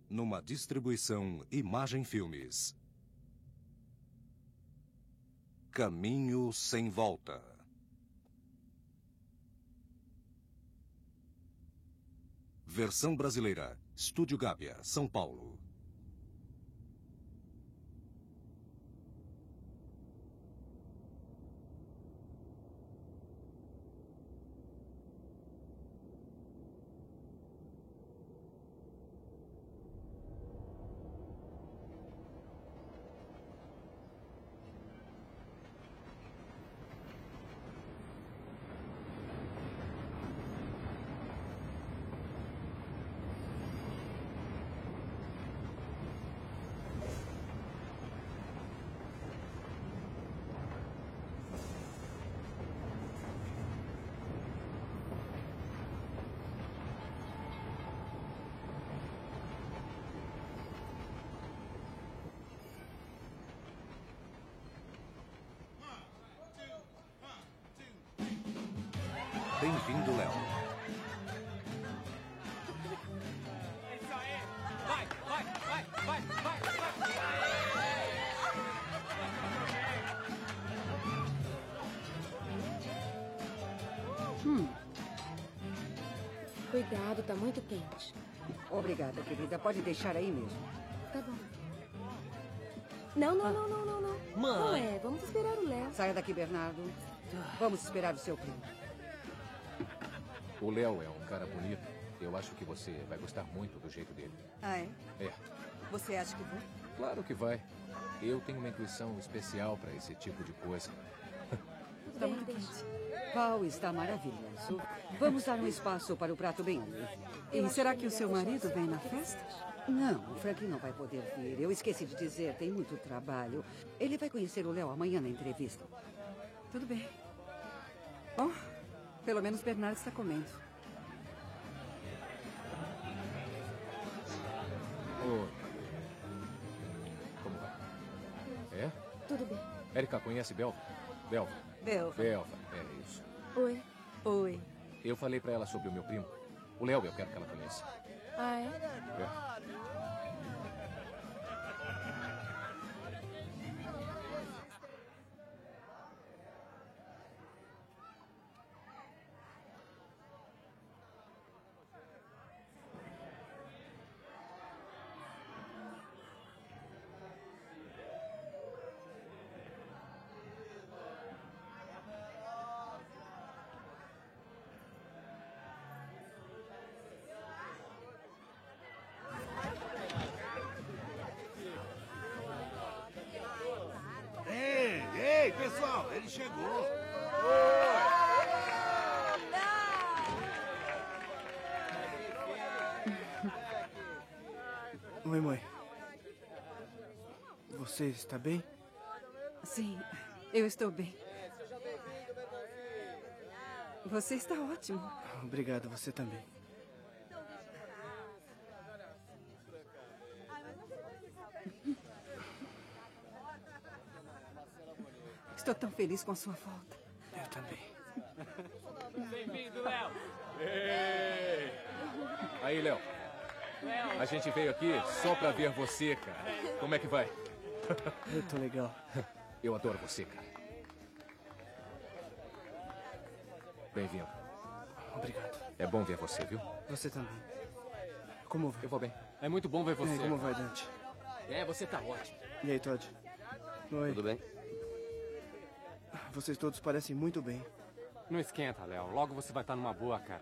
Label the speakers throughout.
Speaker 1: numa distribuição Imagem Filmes. Caminho Sem Volta. Versão brasileira. Estúdio Gábia, São Paulo. Bem-vindo, Léo.
Speaker 2: É isso aí! Vai!
Speaker 3: Cuidado, tá muito quente.
Speaker 4: Obrigada, querida. Pode deixar aí mesmo.
Speaker 3: Tá bom. Não. Não é, vamos esperar o Léo.
Speaker 4: Saia daqui, Bernardo. Vamos esperar o seu primo.
Speaker 5: O Léo é um cara bonito. Eu acho que você vai gostar muito do jeito dele.
Speaker 4: Ah, é?
Speaker 5: É,
Speaker 4: Você acha que vou?
Speaker 5: claro que vai. Eu tenho uma intuição especial para esse tipo de coisa.
Speaker 4: Está muito quente. Pau está maravilhoso. Vamos dar um espaço para o prato bem ali.
Speaker 6: E será que o seu marido vem na festa?
Speaker 4: Não, o Frank não vai poder vir. Eu esqueci de dizer, tem muito trabalho. Ele vai conhecer o Léo amanhã na entrevista.
Speaker 6: Tudo bem. Bom, pelo menos Bernardo está comendo.
Speaker 5: Oi. Como vai? É?
Speaker 3: Tudo bem.
Speaker 5: Érica, conhece Belva? Belva, é isso.
Speaker 3: Oi.
Speaker 6: Oi.
Speaker 5: Eu falei para ela sobre o meu primo. O Léo, eu quero que ela conheça.
Speaker 3: Ah, é?
Speaker 5: É.
Speaker 7: Ei, pessoal, ele chegou.
Speaker 8: Oi, mãe. Você está bem?
Speaker 6: Sim, eu estou bem. Você está ótimo.
Speaker 8: Obrigado, você também.
Speaker 6: Estou tão feliz com a sua volta.
Speaker 8: Eu também.
Speaker 2: Bem-vindo, Léo!
Speaker 5: Aí, Léo. A gente veio aqui só pra ver você, cara. Como é que vai?
Speaker 8: Eu tô legal.
Speaker 5: Eu adoro você, cara. Bem-vindo.
Speaker 8: Obrigado.
Speaker 5: É bom ver você, viu?
Speaker 8: Você também. Como vai?
Speaker 5: Eu vou bem.
Speaker 2: É muito bom ver você.
Speaker 8: E aí, como vai, Dante?
Speaker 2: É, você tá ótimo.
Speaker 8: E aí, Todd? Oi.
Speaker 5: Tudo bem?
Speaker 8: Vocês todos parecem muito bem.
Speaker 2: Não esquenta, Léo. Logo você vai estar numa boa, cara.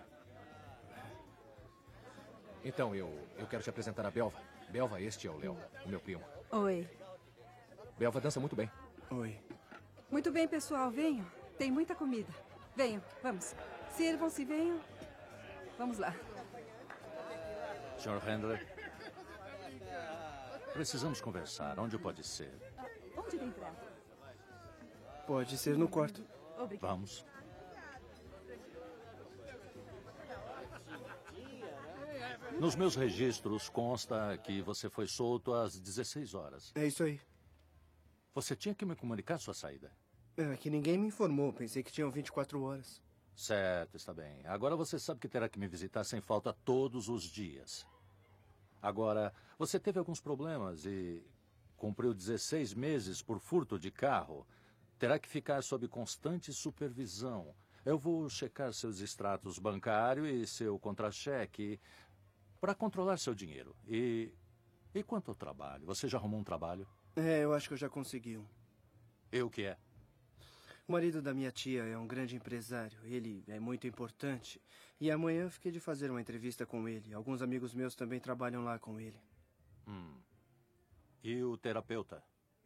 Speaker 5: Então, eu quero te apresentar a Belva. Belva, este é o Léo, o meu primo.
Speaker 6: Oi.
Speaker 5: Belva dança muito bem.
Speaker 8: Oi.
Speaker 6: Muito bem, pessoal. Venham. Tem muita comida. Venham, vamos. Sirvam-se, venham. Vamos lá.
Speaker 9: Sr. Handler, precisamos conversar. Onde pode ser?
Speaker 6: Onde tem prato?
Speaker 8: Pode ser no quarto.
Speaker 6: Obrigada.
Speaker 9: Vamos. Nos meus registros consta que você foi solto às 16 horas.
Speaker 8: É isso aí.
Speaker 9: Você tinha que me comunicar sua saída.
Speaker 8: É que ninguém me informou. Pensei que tinham 24 horas.
Speaker 9: Certo, está bem. Agora você sabe que terá que me visitar sem falta todos os dias. Agora, você teve alguns problemas e cumpriu 16 meses por furto de carro. Terá que ficar sob constante supervisão. Eu vou checar seus extratos bancários e seu contra-cheque para controlar seu dinheiro. E quanto ao trabalho? Você já arrumou um trabalho?
Speaker 8: Eu acho que eu já consegui um.
Speaker 9: E o que é?
Speaker 8: O marido da minha tia é um grande empresário. Ele é muito importante. E amanhã eu fiquei de fazer uma entrevista com ele. Alguns amigos meus também trabalham lá com ele.
Speaker 9: E o terapeuta?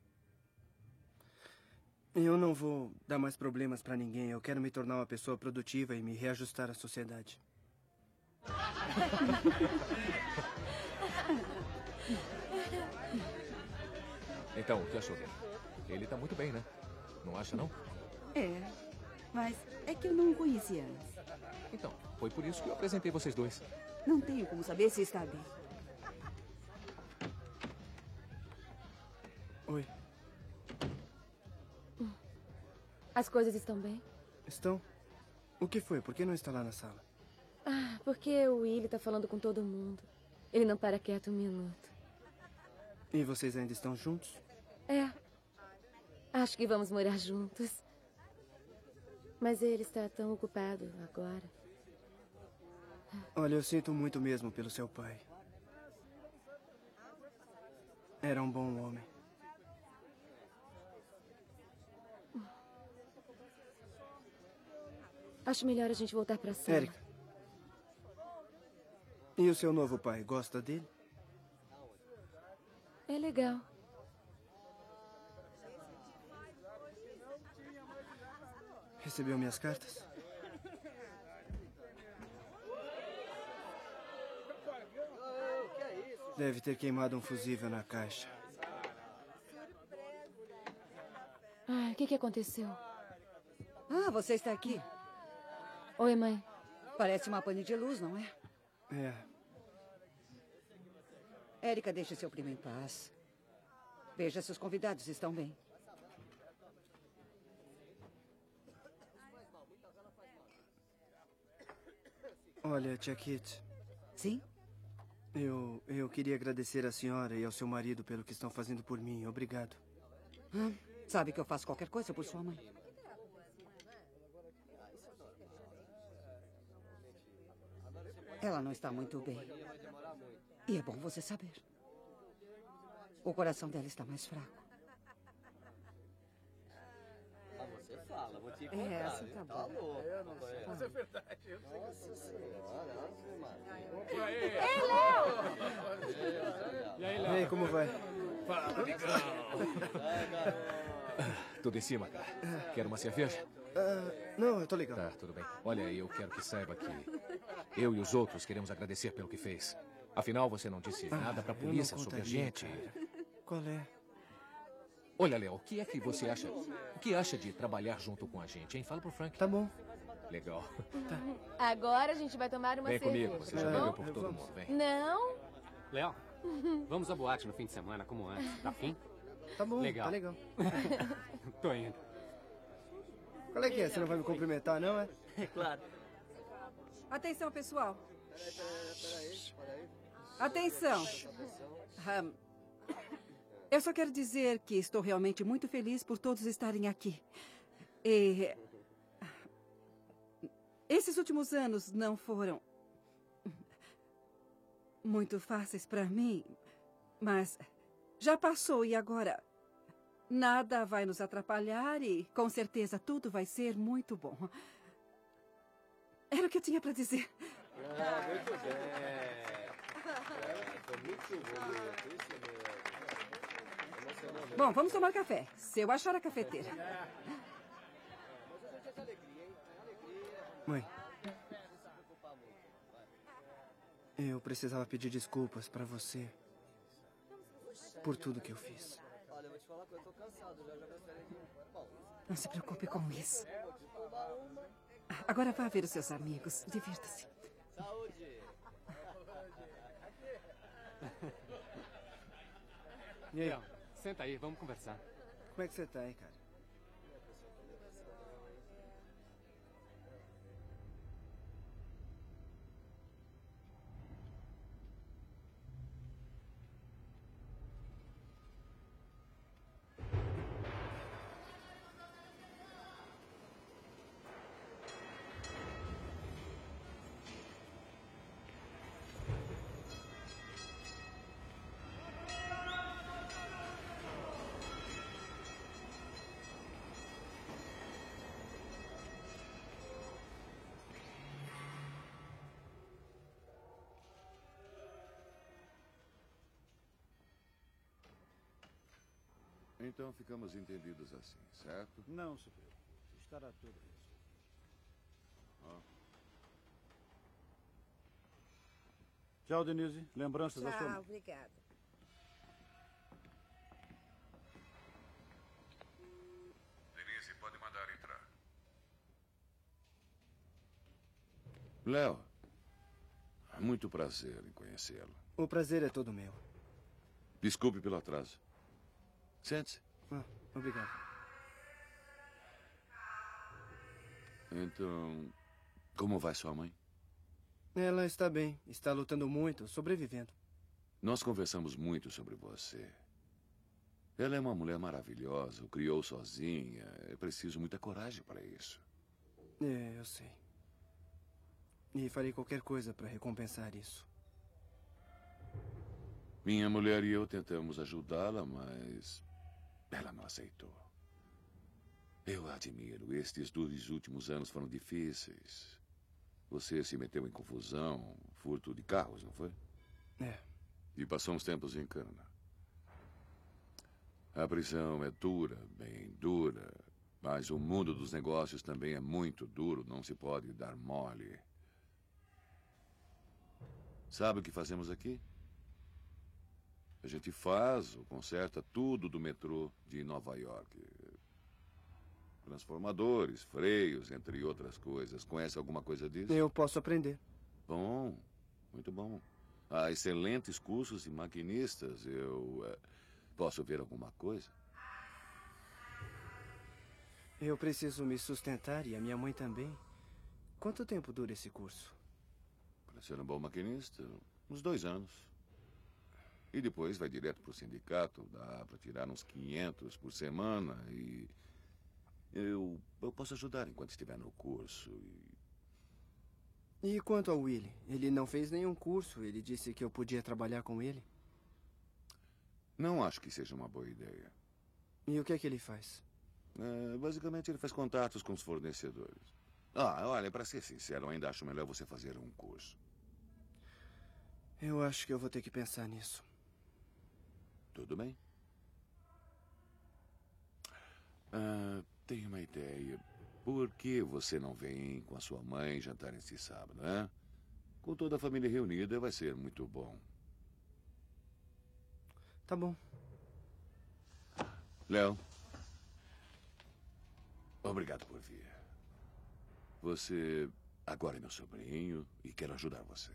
Speaker 8: Eu não vou dar mais problemas pra ninguém. Eu quero me tornar uma pessoa produtiva e me reajustar à sociedade.
Speaker 5: Então, o que achou dele? Ele tá muito bem, né? Não acha, não?
Speaker 6: É, mas é que eu não o conhecia antes.
Speaker 5: Então, foi por isso que eu apresentei vocês dois.
Speaker 6: Não tenho como saber se está bem.
Speaker 8: Oi.
Speaker 3: As coisas estão bem?
Speaker 8: Estão? O que foi? Por que não está lá na sala?
Speaker 3: Porque o Willie está falando com todo mundo. Ele não para quieto um minuto.
Speaker 8: E vocês ainda estão juntos?
Speaker 3: É. Acho que vamos morar juntos. Mas ele está tão ocupado agora.
Speaker 8: Olha, eu sinto muito mesmo pelo seu pai. Era um bom homem.
Speaker 3: Acho melhor a gente voltar para a sala.
Speaker 8: Érica. E o seu novo pai, gosta dele?
Speaker 3: É legal.
Speaker 8: Recebeu minhas cartas? Deve ter queimado um fusível na caixa.
Speaker 3: O que aconteceu?
Speaker 4: Você está aqui.
Speaker 3: Oi, mãe.
Speaker 4: Parece uma pane de luz, não é?
Speaker 8: É.
Speaker 4: Érica, deixe seu primo em paz. Veja se os convidados estão bem.
Speaker 8: Olha, tia Kit.
Speaker 4: Sim?
Speaker 8: Eu queria agradecer à senhora e ao seu marido pelo que estão fazendo por mim. Obrigado.
Speaker 4: Sabe que eu faço qualquer coisa por sua mãe. Ela não está muito bem. E é bom você saber. O coração dela está mais fraco.
Speaker 10: Você fala, vou te contar.
Speaker 4: Assim tá bom.
Speaker 10: Eu não sei. Mas é verdade. Nossa senhora.
Speaker 2: Ei, Léo!
Speaker 8: E aí, Léo? E aí, como vai?
Speaker 5: Fala, amigão. Tudo em cima, cara. Quer uma cerveja?
Speaker 8: Não, eu tô legal.
Speaker 5: Tá, tudo bem. Olha, eu quero que saiba que eu e os outros queremos agradecer pelo que fez. Afinal, você não disse nada pra polícia sobre a gente.
Speaker 8: Cara. Qual é?
Speaker 5: Olha, Léo, o que é que você acha? O que acha de trabalhar junto com a gente, hein? Fala pro Frank.
Speaker 8: Tá bom.
Speaker 5: Legal.
Speaker 3: Tá. Agora a gente vai tomar uma cerveja.
Speaker 5: Vem comigo, você já bebeu por todo mundo, vem.
Speaker 3: Não.
Speaker 2: Léo, vamos à boate no fim de semana, como antes. Tá afim?
Speaker 8: Tá bom,
Speaker 2: legal.
Speaker 8: Tá legal.
Speaker 2: Tô indo.
Speaker 8: Qual é que é? Você não vai me cumprimentar, não, é?
Speaker 10: É claro.
Speaker 6: Atenção, pessoal. Atenção. Eu só quero dizer que estou realmente muito feliz por todos estarem aqui. E esses últimos anos não foram muito fáceis para mim, mas já passou e agora nada vai nos atrapalhar e com certeza tudo vai ser muito bom. Era o que eu tinha para dizer.
Speaker 10: Muito bem. Foi muito bonito, isso mesmo.
Speaker 6: Bom, vamos tomar café. Se eu achar a cafeteira.
Speaker 8: Mãe. Eu precisava pedir desculpas pra você por tudo que eu fiz.
Speaker 10: Olha, eu vou te falar que eu tô cansado, já gostaria de...
Speaker 6: Não se preocupe com isso. Agora vá ver os seus amigos. Divirta-se.
Speaker 10: Saúde!
Speaker 8: E aí?
Speaker 2: Léo, senta aí, vamos conversar.
Speaker 8: Como é que você tá aí, cara?
Speaker 11: Então ficamos entendidos assim, certo?
Speaker 7: Não, superior. Estará tudo isso. Tchau, Denise. Lembranças da sua mãe.
Speaker 12: Tchau, obrigada.
Speaker 11: Denise, pode mandar entrar. Léo, muito prazer em conhecê-lo.
Speaker 8: O prazer é todo meu.
Speaker 11: Desculpe pelo atraso. Sente-se.
Speaker 8: Obrigado.
Speaker 11: Então, como vai sua mãe?
Speaker 8: Ela está bem. Está lutando muito, sobrevivendo.
Speaker 11: Nós conversamos muito sobre você. Ela é uma mulher maravilhosa, o criou sozinha. É preciso muita coragem para isso.
Speaker 8: É, eu sei. E farei qualquer coisa para recompensar isso.
Speaker 11: Minha mulher e eu tentamos ajudá-la, mas ela não aceitou. Eu a admiro. Estes 2 últimos anos foram difíceis. Você se meteu em confusão, furto de carros, não foi?
Speaker 8: É.
Speaker 11: E passou uns tempos em cana. A prisão é dura, bem dura. Mas o mundo dos negócios também é muito duro. Não se pode dar mole. Sabe o que fazemos aqui? A gente faz ou conserta tudo do metrô de Nova York. Transformadores, freios, entre outras coisas. Conhece alguma coisa disso?
Speaker 8: Eu posso aprender.
Speaker 11: Bom, muito bom. Há excelentes cursos de maquinistas. Eu posso ver alguma coisa?
Speaker 8: Eu preciso me sustentar e a minha mãe também. Quanto tempo dura esse curso?
Speaker 11: Para ser um bom maquinista, uns 2 anos. E depois vai direto para o sindicato. Dá para tirar uns 500 por semana e... Eu posso ajudar enquanto estiver no curso.
Speaker 8: E quanto ao Willie? Ele não fez nenhum curso. Ele disse que eu podia trabalhar com ele.
Speaker 11: Não acho que seja uma boa ideia.
Speaker 8: E o que é que ele faz?
Speaker 11: Basicamente, ele faz contatos com os fornecedores. Olha, para ser sincero, eu ainda acho melhor você fazer um curso.
Speaker 8: Eu acho que eu vou ter que pensar nisso.
Speaker 11: Tudo bem. Tenho uma ideia. Por que você não vem com a sua mãe jantar esse sábado, né? Com toda a família reunida vai ser muito bom.
Speaker 8: Tá bom.
Speaker 11: Léo, obrigado por vir. Você agora é meu sobrinho e quero ajudar você.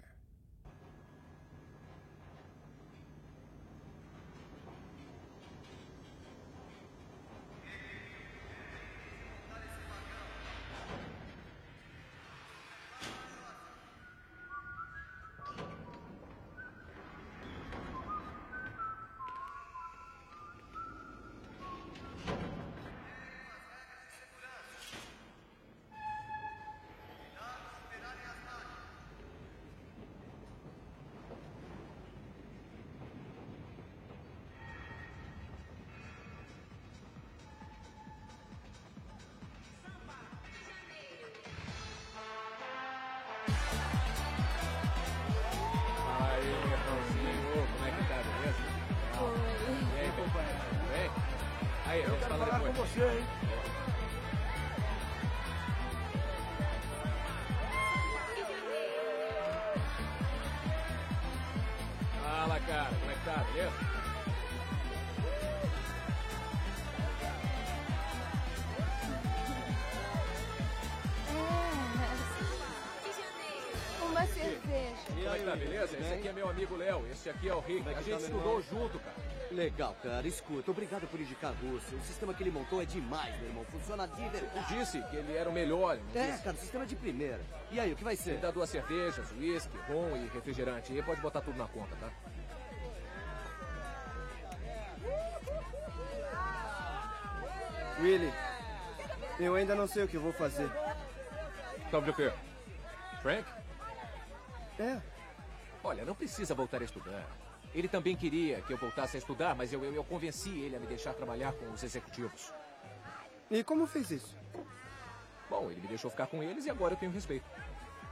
Speaker 7: Eu quero falar com você, hein?
Speaker 5: Fala, cara. Como é que tá, beleza?
Speaker 3: Uma cerveja.
Speaker 5: Como é que tá, beleza? Esse aqui é meu amigo Léo. Esse aqui é o Rick. A gente estudou junto, cara.
Speaker 13: Legal, cara. Escuta, obrigado por indicar Russo. O sistema que ele montou é demais, meu irmão. Funciona de verdade.
Speaker 5: Eu disse que ele era o melhor, não disse?
Speaker 13: Cara, o sistema é de primeira. E aí, o que vai ser?
Speaker 5: Ele dá 2 cervejas, uísque, rum e refrigerante. E pode botar tudo na conta, tá?
Speaker 8: Willie, eu ainda não sei o que vou fazer.
Speaker 5: Sabe o quê? Frank?
Speaker 8: É.
Speaker 5: Olha, não precisa voltar a estudar. Ele também queria que eu voltasse a estudar, mas eu convenci ele a me deixar trabalhar com os executivos.
Speaker 8: E como fez isso?
Speaker 5: Bom, ele me deixou ficar com eles e agora eu tenho respeito.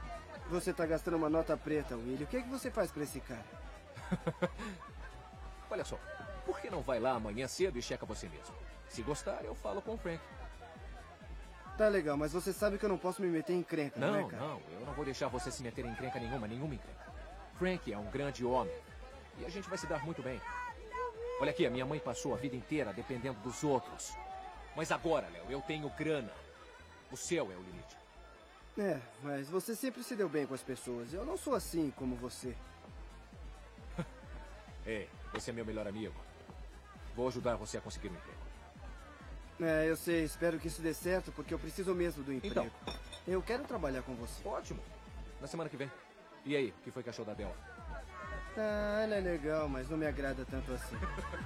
Speaker 8: Você tá gastando uma nota preta, Willie. O que é que você faz pra esse cara?
Speaker 5: Olha só, por que não vai lá amanhã cedo e checa você mesmo? Se gostar, eu falo com o Frank.
Speaker 8: Tá legal, mas você sabe que eu não posso me meter em encrenca,
Speaker 5: Não,
Speaker 8: né, cara?
Speaker 5: não, eu não vou deixar você se meter em encrenca nenhuma encrenca. Frank é um grande homem. E a gente vai se dar muito bem. Olha aqui, a minha mãe passou a vida inteira dependendo dos outros. Mas agora, Léo, eu tenho grana. O céu é o limite.
Speaker 8: É, mas você sempre se deu bem com as pessoas. Eu não sou assim como você.
Speaker 5: Ei, você é meu melhor amigo. Vou ajudar você a conseguir um emprego.
Speaker 8: É, eu sei. Espero que isso dê certo, porque eu preciso mesmo do emprego.
Speaker 5: Então.
Speaker 8: Eu quero trabalhar com você.
Speaker 5: Ótimo. Na semana que vem. E aí, o que foi que achou da Bel?
Speaker 8: Ah, ela é legal, mas não me agrada tanto assim.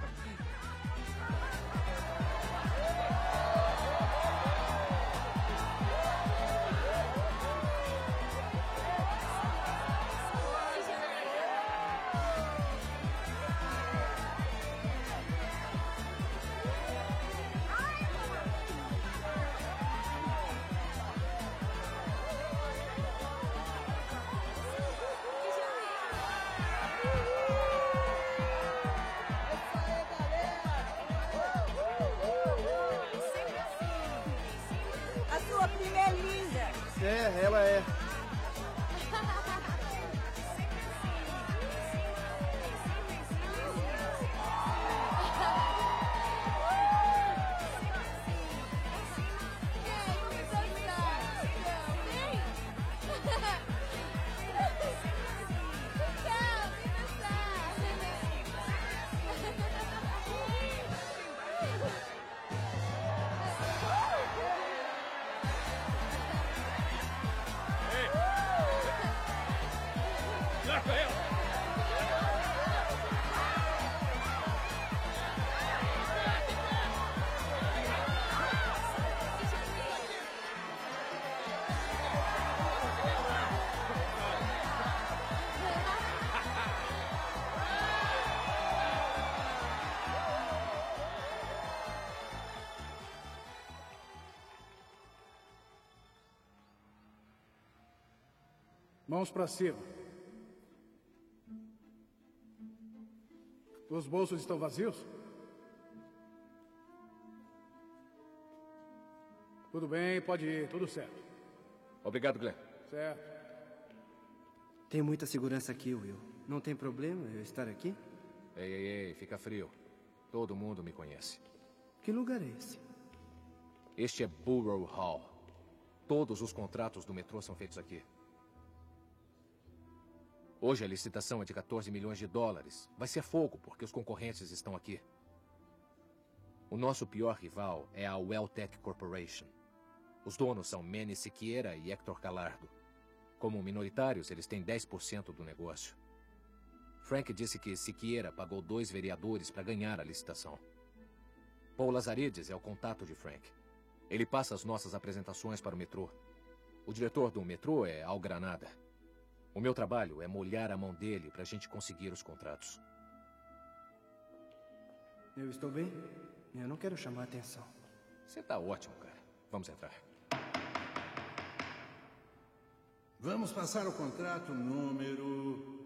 Speaker 8: É, ela é.
Speaker 7: Mãos para cima. Os bolsos estão vazios? Tudo bem, pode ir, tudo certo.
Speaker 5: Obrigado, Glenn.
Speaker 7: Certo.
Speaker 8: Tem muita segurança aqui, Will. Não tem problema eu estar aqui?
Speaker 5: Ei, fica frio. Todo mundo me conhece.
Speaker 8: Que lugar é esse?
Speaker 5: Este é Borough Hall. Todos os contratos do metrô são feitos aqui. Hoje a licitação é de 14 milhões de dólares. Vai ser fogo, porque os concorrentes estão aqui. O nosso pior rival é a Welltec Corporation. Os donos são Manny Siqueira e Héctor Calardo. Como minoritários, eles têm 10% do negócio. Frank disse que Siqueira pagou 2 vereadores para ganhar a licitação. Paul Lazaredes é o contato de Frank. Ele passa as nossas apresentações para o metrô. O diretor do metrô é Al Granada. O meu trabalho é molhar a mão dele para a gente conseguir os contratos.
Speaker 8: Eu estou bem? Eu não quero chamar a atenção.
Speaker 5: Você tá ótimo, cara. Vamos entrar.
Speaker 12: Vamos passar o contrato número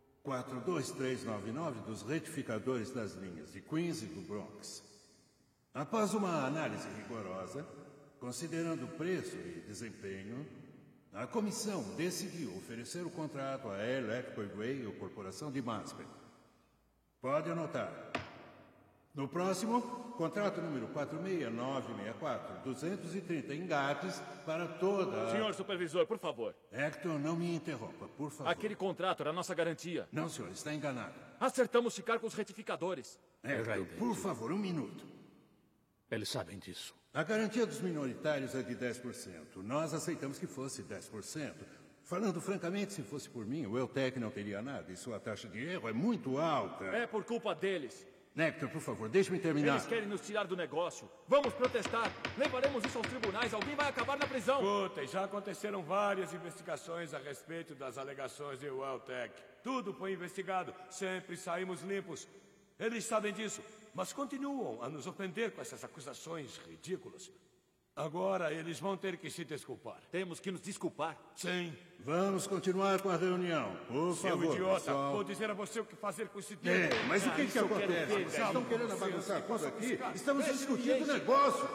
Speaker 12: 42399 dos retificadores das linhas de Queens e do Bronx. Após uma análise rigorosa, considerando o preço e desempenho, a comissão decidiu oferecer o contrato à Electric Way ou Corporação de Masper. Pode anotar. No próximo, contrato número 46964, 230 engates para toda a...
Speaker 14: Senhor supervisor, por favor.
Speaker 12: Hector, não me interrompa, por favor.
Speaker 14: Aquele contrato era nossa garantia.
Speaker 12: Não, senhor, está enganado.
Speaker 14: Acertamos ficar com os retificadores.
Speaker 12: Hector, por favor, um minuto.
Speaker 14: Eles sabem disso.
Speaker 12: A garantia dos minoritários é de 10%. Nós aceitamos que fosse 10%. Falando francamente, se fosse por mim, o Welltec não teria nada e sua taxa de erro é muito alta.
Speaker 14: É por culpa deles.
Speaker 12: Hector, por favor, deixe-me terminar.
Speaker 14: Eles querem nos tirar do negócio. Vamos protestar. Levaremos isso aos tribunais. Alguém vai acabar na prisão.
Speaker 15: Escutem, já aconteceram várias investigações a respeito das alegações de Welltec. Tudo foi investigado. Sempre saímos limpos. Eles sabem disso, mas continuam a nos ofender com essas acusações ridículas. Agora eles vão ter que se desculpar.
Speaker 14: Temos que nos desculpar.
Speaker 15: Sim.
Speaker 12: Vamos continuar com a reunião, por
Speaker 15: Seu
Speaker 12: favor,
Speaker 15: idiota,
Speaker 12: pessoal.
Speaker 15: vou dizer a você o que fazer com esse dinheiro.
Speaker 12: Mas o que
Speaker 15: Isso eu quero
Speaker 12: acontece?
Speaker 15: ver,
Speaker 12: Vocês estão
Speaker 15: velho.
Speaker 12: querendo bagunçar tudo aqui?
Speaker 15: Buscar.
Speaker 12: Estamos
Speaker 15: Deixa
Speaker 12: discutindo
Speaker 15: ele.
Speaker 12: negócios.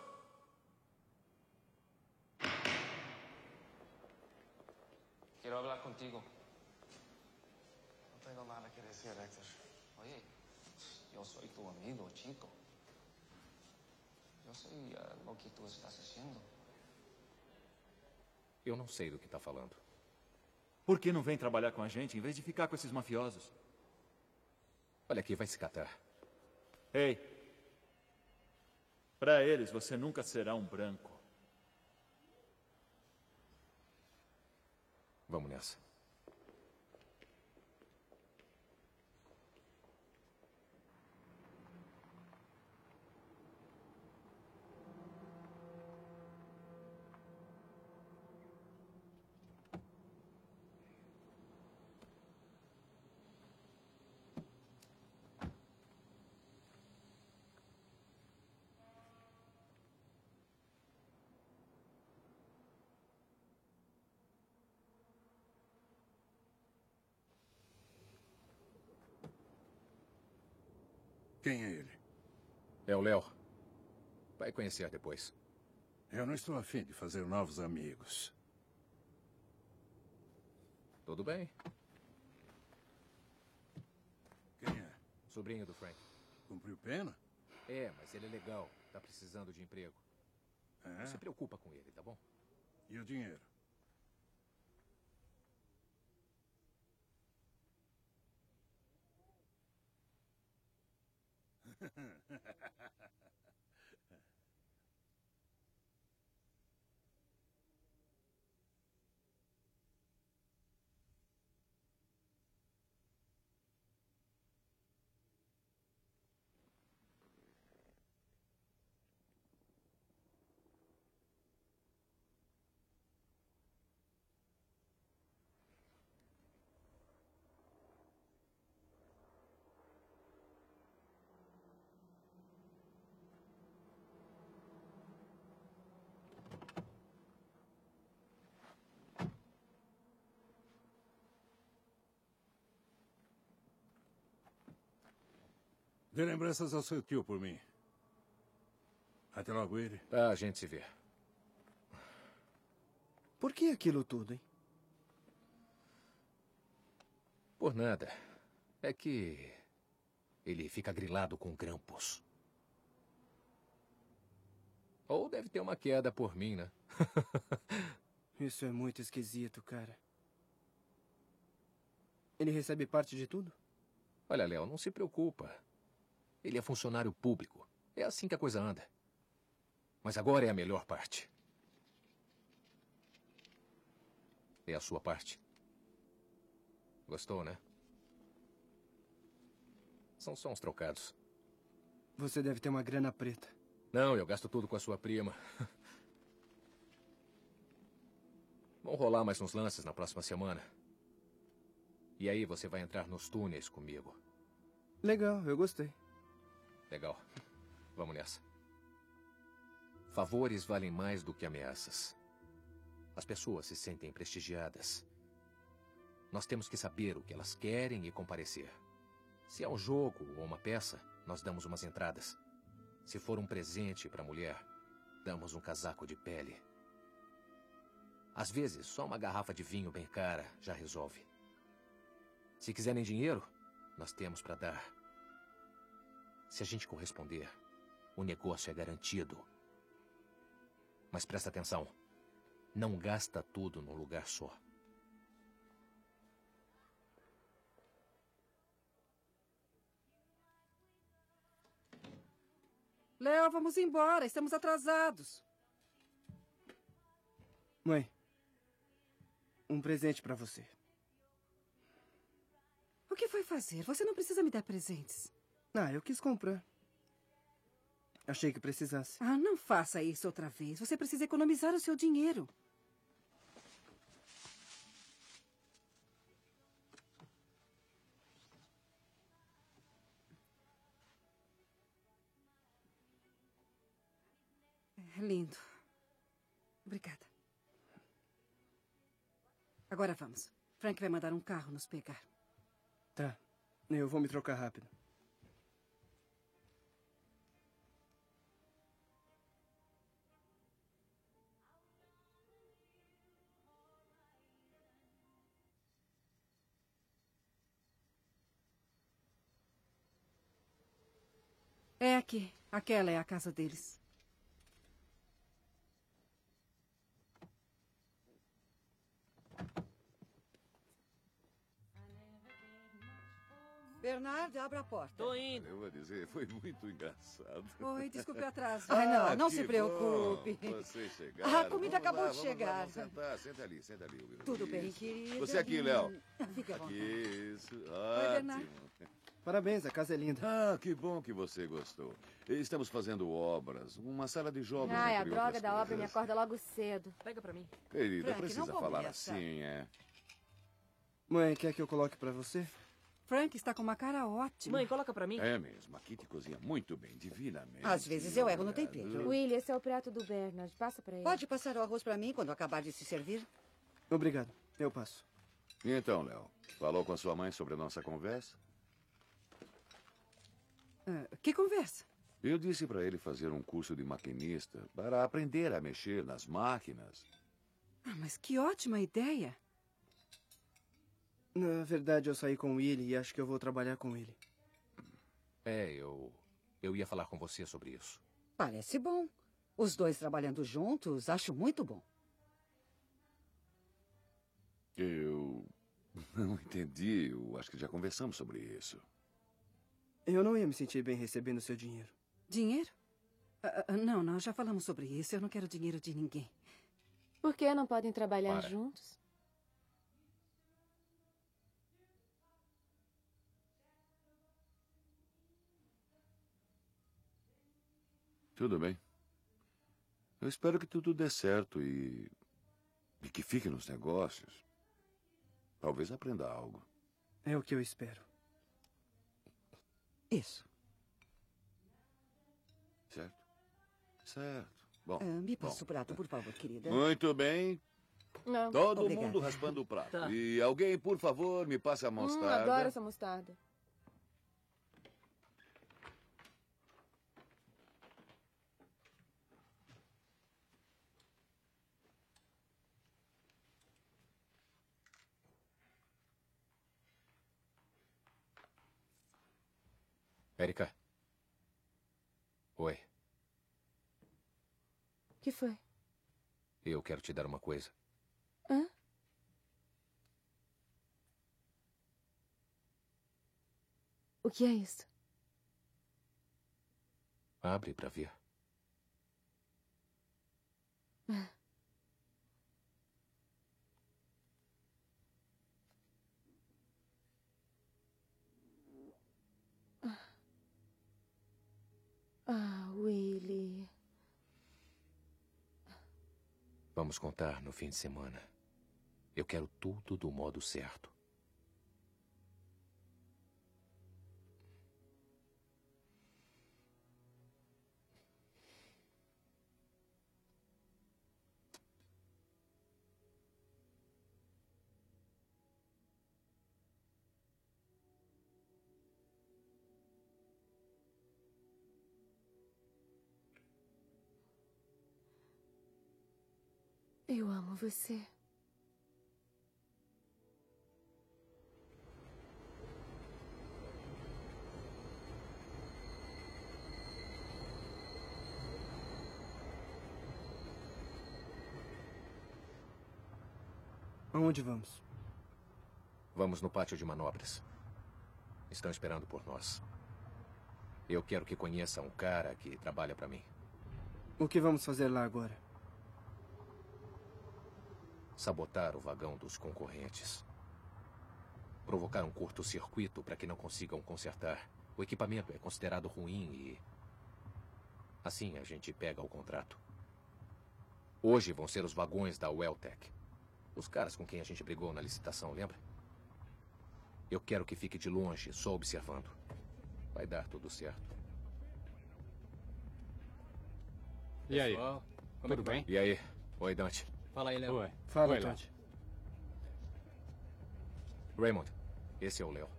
Speaker 16: Quiero hablar contigo. No tengo nada que decir, Héctor. Oye, yo soy tu amigo, chico. Yo sé lo que tú estás haciendo.
Speaker 5: Eu não sei do que está falando.
Speaker 14: Por que não vem trabalhar com a gente em vez de ficar com esses mafiosos?
Speaker 5: Olha aqui, vai se catar.
Speaker 14: Ei. Para eles, você nunca será um branco.
Speaker 5: Vamos nessa.
Speaker 12: Quem é ele?
Speaker 5: É o Léo. Vai conhecer depois.
Speaker 12: Eu não estou afim de fazer novos amigos.
Speaker 5: Tudo bem.
Speaker 12: Quem é?
Speaker 5: Sobrinho do Frank.
Speaker 12: Cumpriu pena?
Speaker 5: É, mas ele é legal. Tá precisando de emprego.
Speaker 12: É?
Speaker 5: Não se preocupa com ele, tá bom?
Speaker 12: E o dinheiro? Dê lembranças ao seu tio por mim. Até logo, ele.
Speaker 5: Tá, a gente se vê.
Speaker 8: Por que aquilo tudo, hein?
Speaker 5: Por nada. É que ele fica grilado com grampos. Ou deve ter uma queda por mim, né?
Speaker 8: Isso é muito esquisito, cara. Ele recebe parte de tudo?
Speaker 5: Olha, Léo, não se preocupa. Ele é funcionário público. É assim que a coisa anda. Mas agora é a melhor parte. É a sua parte. Gostou, né? São só uns trocados.
Speaker 8: Você deve ter uma grana preta.
Speaker 5: Não, eu gasto tudo com a sua prima. Vão rolar mais uns lances na próxima semana. E aí você vai entrar nos túneis comigo.
Speaker 8: Legal, eu gostei.
Speaker 5: Legal. Vamos nessa. Favores valem mais do que ameaças. As pessoas se sentem prestigiadas. Nós temos que saber o que elas querem e comparecer. Se é um jogo ou uma peça, nós damos umas entradas. Se for um presente para a mulher, damos um casaco de pele. Às vezes, só uma garrafa de vinho bem cara já resolve. Se quiserem dinheiro, nós temos para dar. Se a gente corresponder, o negócio é garantido. Mas presta atenção. Não gasta tudo num lugar só.
Speaker 6: Léo, vamos embora. Estamos atrasados.
Speaker 8: Mãe, um presente pra você.
Speaker 6: O que foi fazer? Você não precisa me dar presentes.
Speaker 8: Ah, eu quis comprar. Achei que precisasse.
Speaker 6: Ah, não faça isso outra vez. Você precisa economizar o seu dinheiro. É lindo. Obrigada. Agora vamos. Frank vai mandar um carro nos pegar.
Speaker 8: Tá. Eu vou me trocar rápido.
Speaker 6: É aqui. Aquela é a casa deles.
Speaker 4: Bernardo, abre a porta.
Speaker 11: Tô indo. Eu vou dizer, foi muito engraçado.
Speaker 6: Oi, desculpe o atraso.
Speaker 4: Ai, não
Speaker 11: que
Speaker 4: se preocupe.
Speaker 11: Bom. Vocês chegaram.
Speaker 4: A comida acabou de chegar.
Speaker 11: Vamos sentar, senta ali, Will.
Speaker 4: Tudo bem, querida?
Speaker 11: Você aqui, Léo.
Speaker 4: Fique à vontade.
Speaker 11: Isso,
Speaker 6: Oi, Bernardo.
Speaker 8: Parabéns, a casa é linda.
Speaker 11: Ah, que bom que você gostou. Estamos fazendo obras, uma sala de jogos.
Speaker 3: Ai, a
Speaker 11: entre
Speaker 3: droga
Speaker 11: outras
Speaker 3: da obra me
Speaker 11: coisas.
Speaker 3: acorda logo cedo.
Speaker 2: Pega pra mim.
Speaker 11: Querida,
Speaker 4: Frank,
Speaker 11: precisa
Speaker 4: não
Speaker 11: falar
Speaker 4: começa.
Speaker 11: assim, é.
Speaker 8: Mãe, quer que eu coloque pra você?
Speaker 6: Frank está com uma cara ótima.
Speaker 2: Mãe, coloca pra mim.
Speaker 11: É mesmo, a Kitty cozinha muito bem, divinamente.
Speaker 4: Às vezes eu erro no tempero.
Speaker 3: Willie, esse é o prato do Bernard. Passa pra ele.
Speaker 4: Pode passar o arroz para mim quando acabar de se servir?
Speaker 8: Obrigado. Eu passo.
Speaker 11: E então, Léo, falou com a sua mãe sobre a nossa conversa?
Speaker 6: Que conversa?
Speaker 11: Eu disse para ele fazer um curso de maquinista para aprender a mexer nas máquinas.
Speaker 6: Ah, mas que ótima ideia.
Speaker 8: Na verdade, eu saí com o Willie e acho que eu vou trabalhar com ele.
Speaker 5: Eu ia falar com você sobre isso.
Speaker 4: Parece bom. Os dois trabalhando juntos, acho muito bom.
Speaker 11: Eu não entendi. Eu acho que já conversamos sobre isso.
Speaker 8: Eu não ia me sentir bem recebendo seu dinheiro.
Speaker 6: Dinheiro? Não, já falamos sobre isso. Eu não quero dinheiro de ninguém.
Speaker 3: Por que não podem trabalhar
Speaker 5: Para.
Speaker 3: juntos?
Speaker 11: Tudo bem. Eu espero que tudo dê certo e que fique nos negócios. Talvez aprenda algo.
Speaker 8: É o que eu espero.
Speaker 4: Isso.
Speaker 11: Certo? Certo. Bom.
Speaker 4: Me passa o prato, por favor, querida.
Speaker 11: Muito bem.
Speaker 3: Não.
Speaker 11: Todo
Speaker 4: Obrigada.
Speaker 11: mundo raspando o prato.
Speaker 2: Tá.
Speaker 11: E alguém, por favor, me passe a mostarda.
Speaker 3: Adoro essa mostarda.
Speaker 5: Érica. Oi.
Speaker 3: O que foi?
Speaker 5: Eu quero te dar uma coisa.
Speaker 3: Hã? O que é isso?
Speaker 5: Abre pra ver.
Speaker 3: Willie.
Speaker 5: Vamos contar no fim de semana. Eu quero tudo do modo certo.
Speaker 3: Eu amo você.
Speaker 8: Aonde vamos?
Speaker 5: Vamos no pátio de manobras. Estão esperando por nós. Eu quero que conheça um cara que trabalha pra mim.
Speaker 8: O que vamos fazer lá agora?
Speaker 5: Sabotar o vagão dos concorrentes. Provocar um curto-circuito para que não consigam consertar. O equipamento é considerado ruim e... assim a gente pega o contrato. Hoje vão ser os vagões da Welltec. Os caras com quem a gente brigou na licitação, lembra? Eu quero que fique de longe, só observando. Vai dar tudo certo.
Speaker 2: E aí? Tudo bem?
Speaker 5: E aí? Oi, Dante.
Speaker 2: Fala aí, Léo.
Speaker 5: Oi.
Speaker 8: Fala,
Speaker 5: Oi, Léo.
Speaker 8: Dante.
Speaker 5: Raymond, esse é o Léo.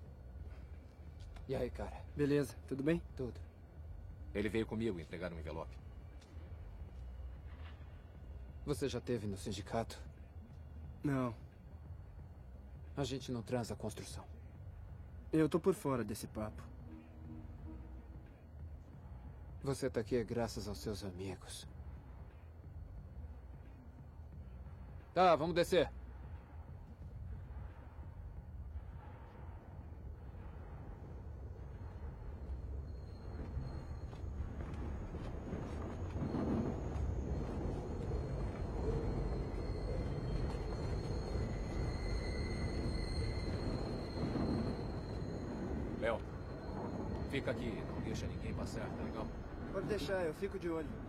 Speaker 2: E aí, cara?
Speaker 8: Beleza, tudo bem?
Speaker 2: Tudo.
Speaker 5: Ele veio comigo entregar um envelope.
Speaker 2: Você já teve no sindicato?
Speaker 8: Não.
Speaker 2: A gente não transa a construção.
Speaker 8: Eu tô por fora desse papo.
Speaker 2: Você tá aqui graças aos seus amigos. Tá, vamos descer.
Speaker 5: Léo, fica aqui, não deixa ninguém passar, tá legal?
Speaker 8: Pode deixar, eu fico de olho.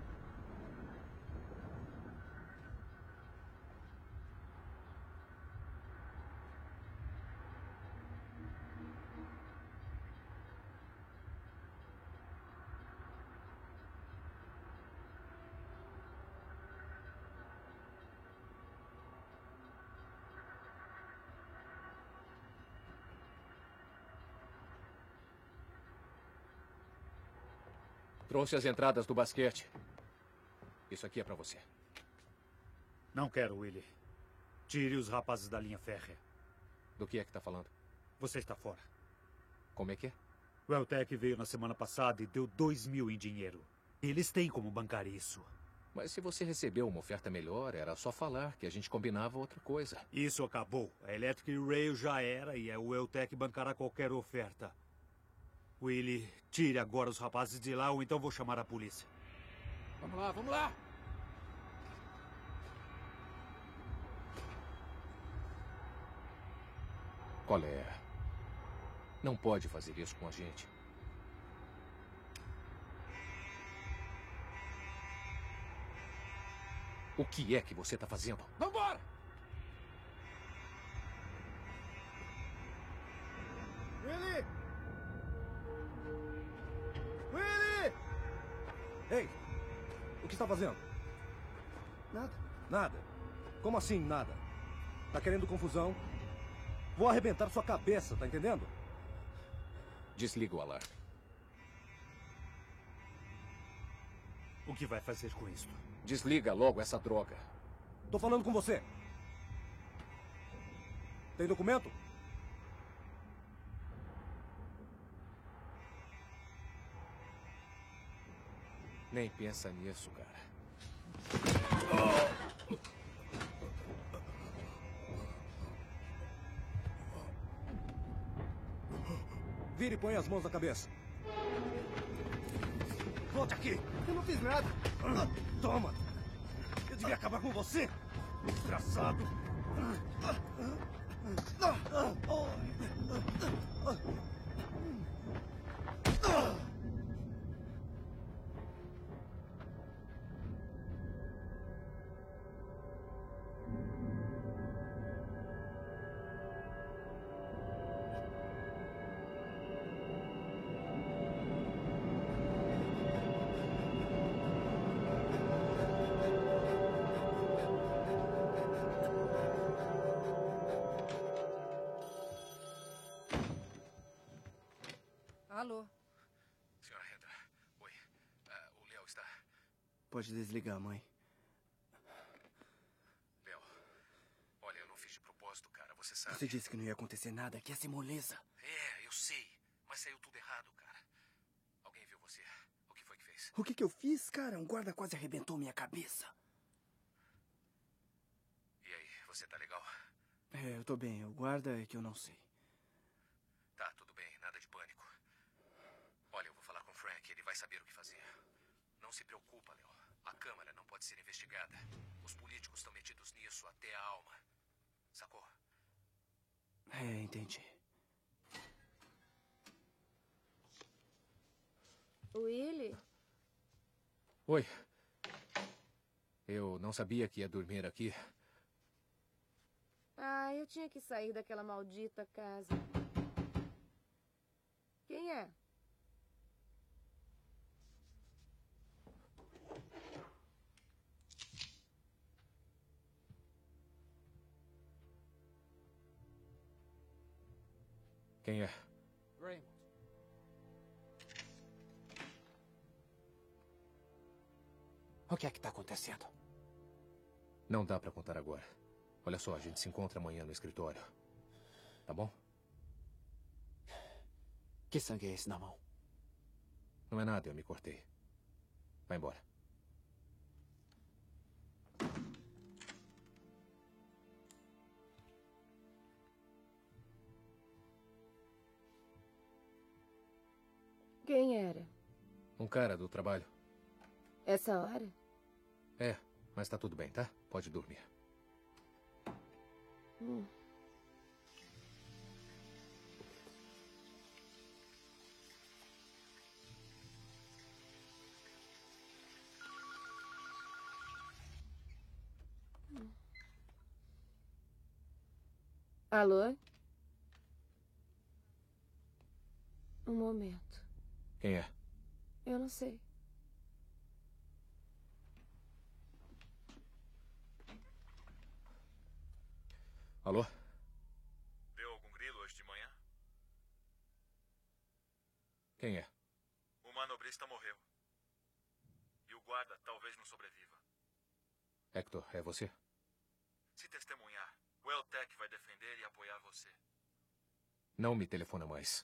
Speaker 5: Trouxe as entradas do basquete. Isso aqui é pra você.
Speaker 17: Não quero, Willie. Tire os rapazes da linha férrea.
Speaker 5: Do que é que tá falando?
Speaker 17: Você está fora.
Speaker 5: Como é que é?
Speaker 17: O Eltec veio na semana passada e deu 2.000 em dinheiro. Eles têm como bancar isso.
Speaker 5: Mas se você recebeu uma oferta melhor, era só falar que a gente combinava outra coisa.
Speaker 17: Isso acabou. A Electric Rail já era e o Eltec bancará qualquer oferta. Willie, tire agora os rapazes de lá ou então vou chamar a polícia.
Speaker 2: Vamos lá, vamos lá!
Speaker 5: Qual é? Não pode fazer isso com a gente. O que é que você tá fazendo?
Speaker 2: Vambora!
Speaker 8: Willie! Willie!
Speaker 1: Ei, o que está fazendo?
Speaker 8: Nada.
Speaker 1: Nada. Como assim, nada? Tá querendo confusão? Vou arrebentar sua cabeça, tá entendendo?
Speaker 5: Desliga o alarme.
Speaker 17: O que vai fazer com isso?
Speaker 5: Desliga logo essa droga.
Speaker 1: Tô falando com você. Tem documento?
Speaker 5: Nem pensa nisso, cara.
Speaker 1: Vire e põe as mãos na cabeça. Volte aqui.
Speaker 8: Eu não fiz nada.
Speaker 1: Toma. Eu devia acabar com você. Desgraçado.
Speaker 6: Alô?
Speaker 5: Senhora Renda, oi. O Léo está...
Speaker 8: Pode desligar, mãe.
Speaker 5: Léo, olha, eu não fiz de propósito, cara, você sabe.
Speaker 8: Você disse que não ia acontecer nada, que ia ser moleza.
Speaker 5: É, eu sei, mas saiu tudo errado, cara. Alguém viu você? O que foi que fez?
Speaker 8: O que eu fiz, cara? Um guarda quase arrebentou minha cabeça.
Speaker 5: E aí, você tá legal?
Speaker 8: É, eu tô bem. O guarda é que eu não sei.
Speaker 5: Tá, tudo bem, nada de pânico. Olha, eu vou falar com o Frank, ele vai saber o que fazer. Não se preocupa, Léo. A Câmara não pode ser investigada. Os políticos estão metidos nisso até a alma. Sacou?
Speaker 8: É, entendi.
Speaker 3: Willie?
Speaker 5: Oi. Eu não sabia que ia dormir aqui.
Speaker 3: Ah, eu tinha que sair daquela maldita casa. Quem é?
Speaker 5: Quem é?
Speaker 2: Raymond. O que é que está acontecendo?
Speaker 5: Não dá pra contar agora. Olha só, a gente se encontra amanhã no escritório. Tá bom?
Speaker 2: Que sangue é esse na mão?
Speaker 5: Não é nada, eu me cortei. Vai embora.
Speaker 3: Quem era?
Speaker 5: Um cara do trabalho.
Speaker 3: Essa hora?
Speaker 5: É, mas tá tudo bem, tá? Pode dormir.
Speaker 3: Alô? Um momento.
Speaker 5: Quem é?
Speaker 3: Eu não sei.
Speaker 5: Alô?
Speaker 17: Deu algum grilo hoje de manhã?
Speaker 5: Quem é?
Speaker 17: O manobrista morreu. E o guarda talvez não sobreviva.
Speaker 5: Hector, é você?
Speaker 17: Se testemunhar, o Eltec vai defender e apoiar você.
Speaker 5: Não me telefona mais.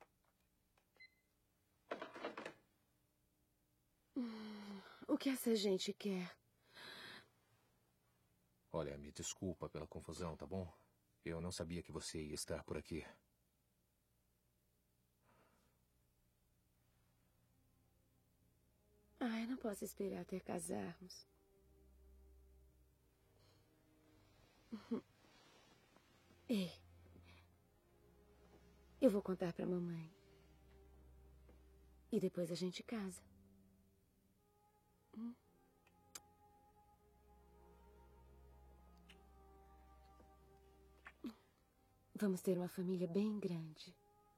Speaker 3: O que essa gente quer?
Speaker 5: Olha, me desculpa pela confusão, tá bom? Eu não sabia que você ia estar por aqui.
Speaker 3: Ai, não posso esperar até casarmos. Ei, eu vou contar pra mamãe. E depois a gente casa. Vamos ter uma família bem grande.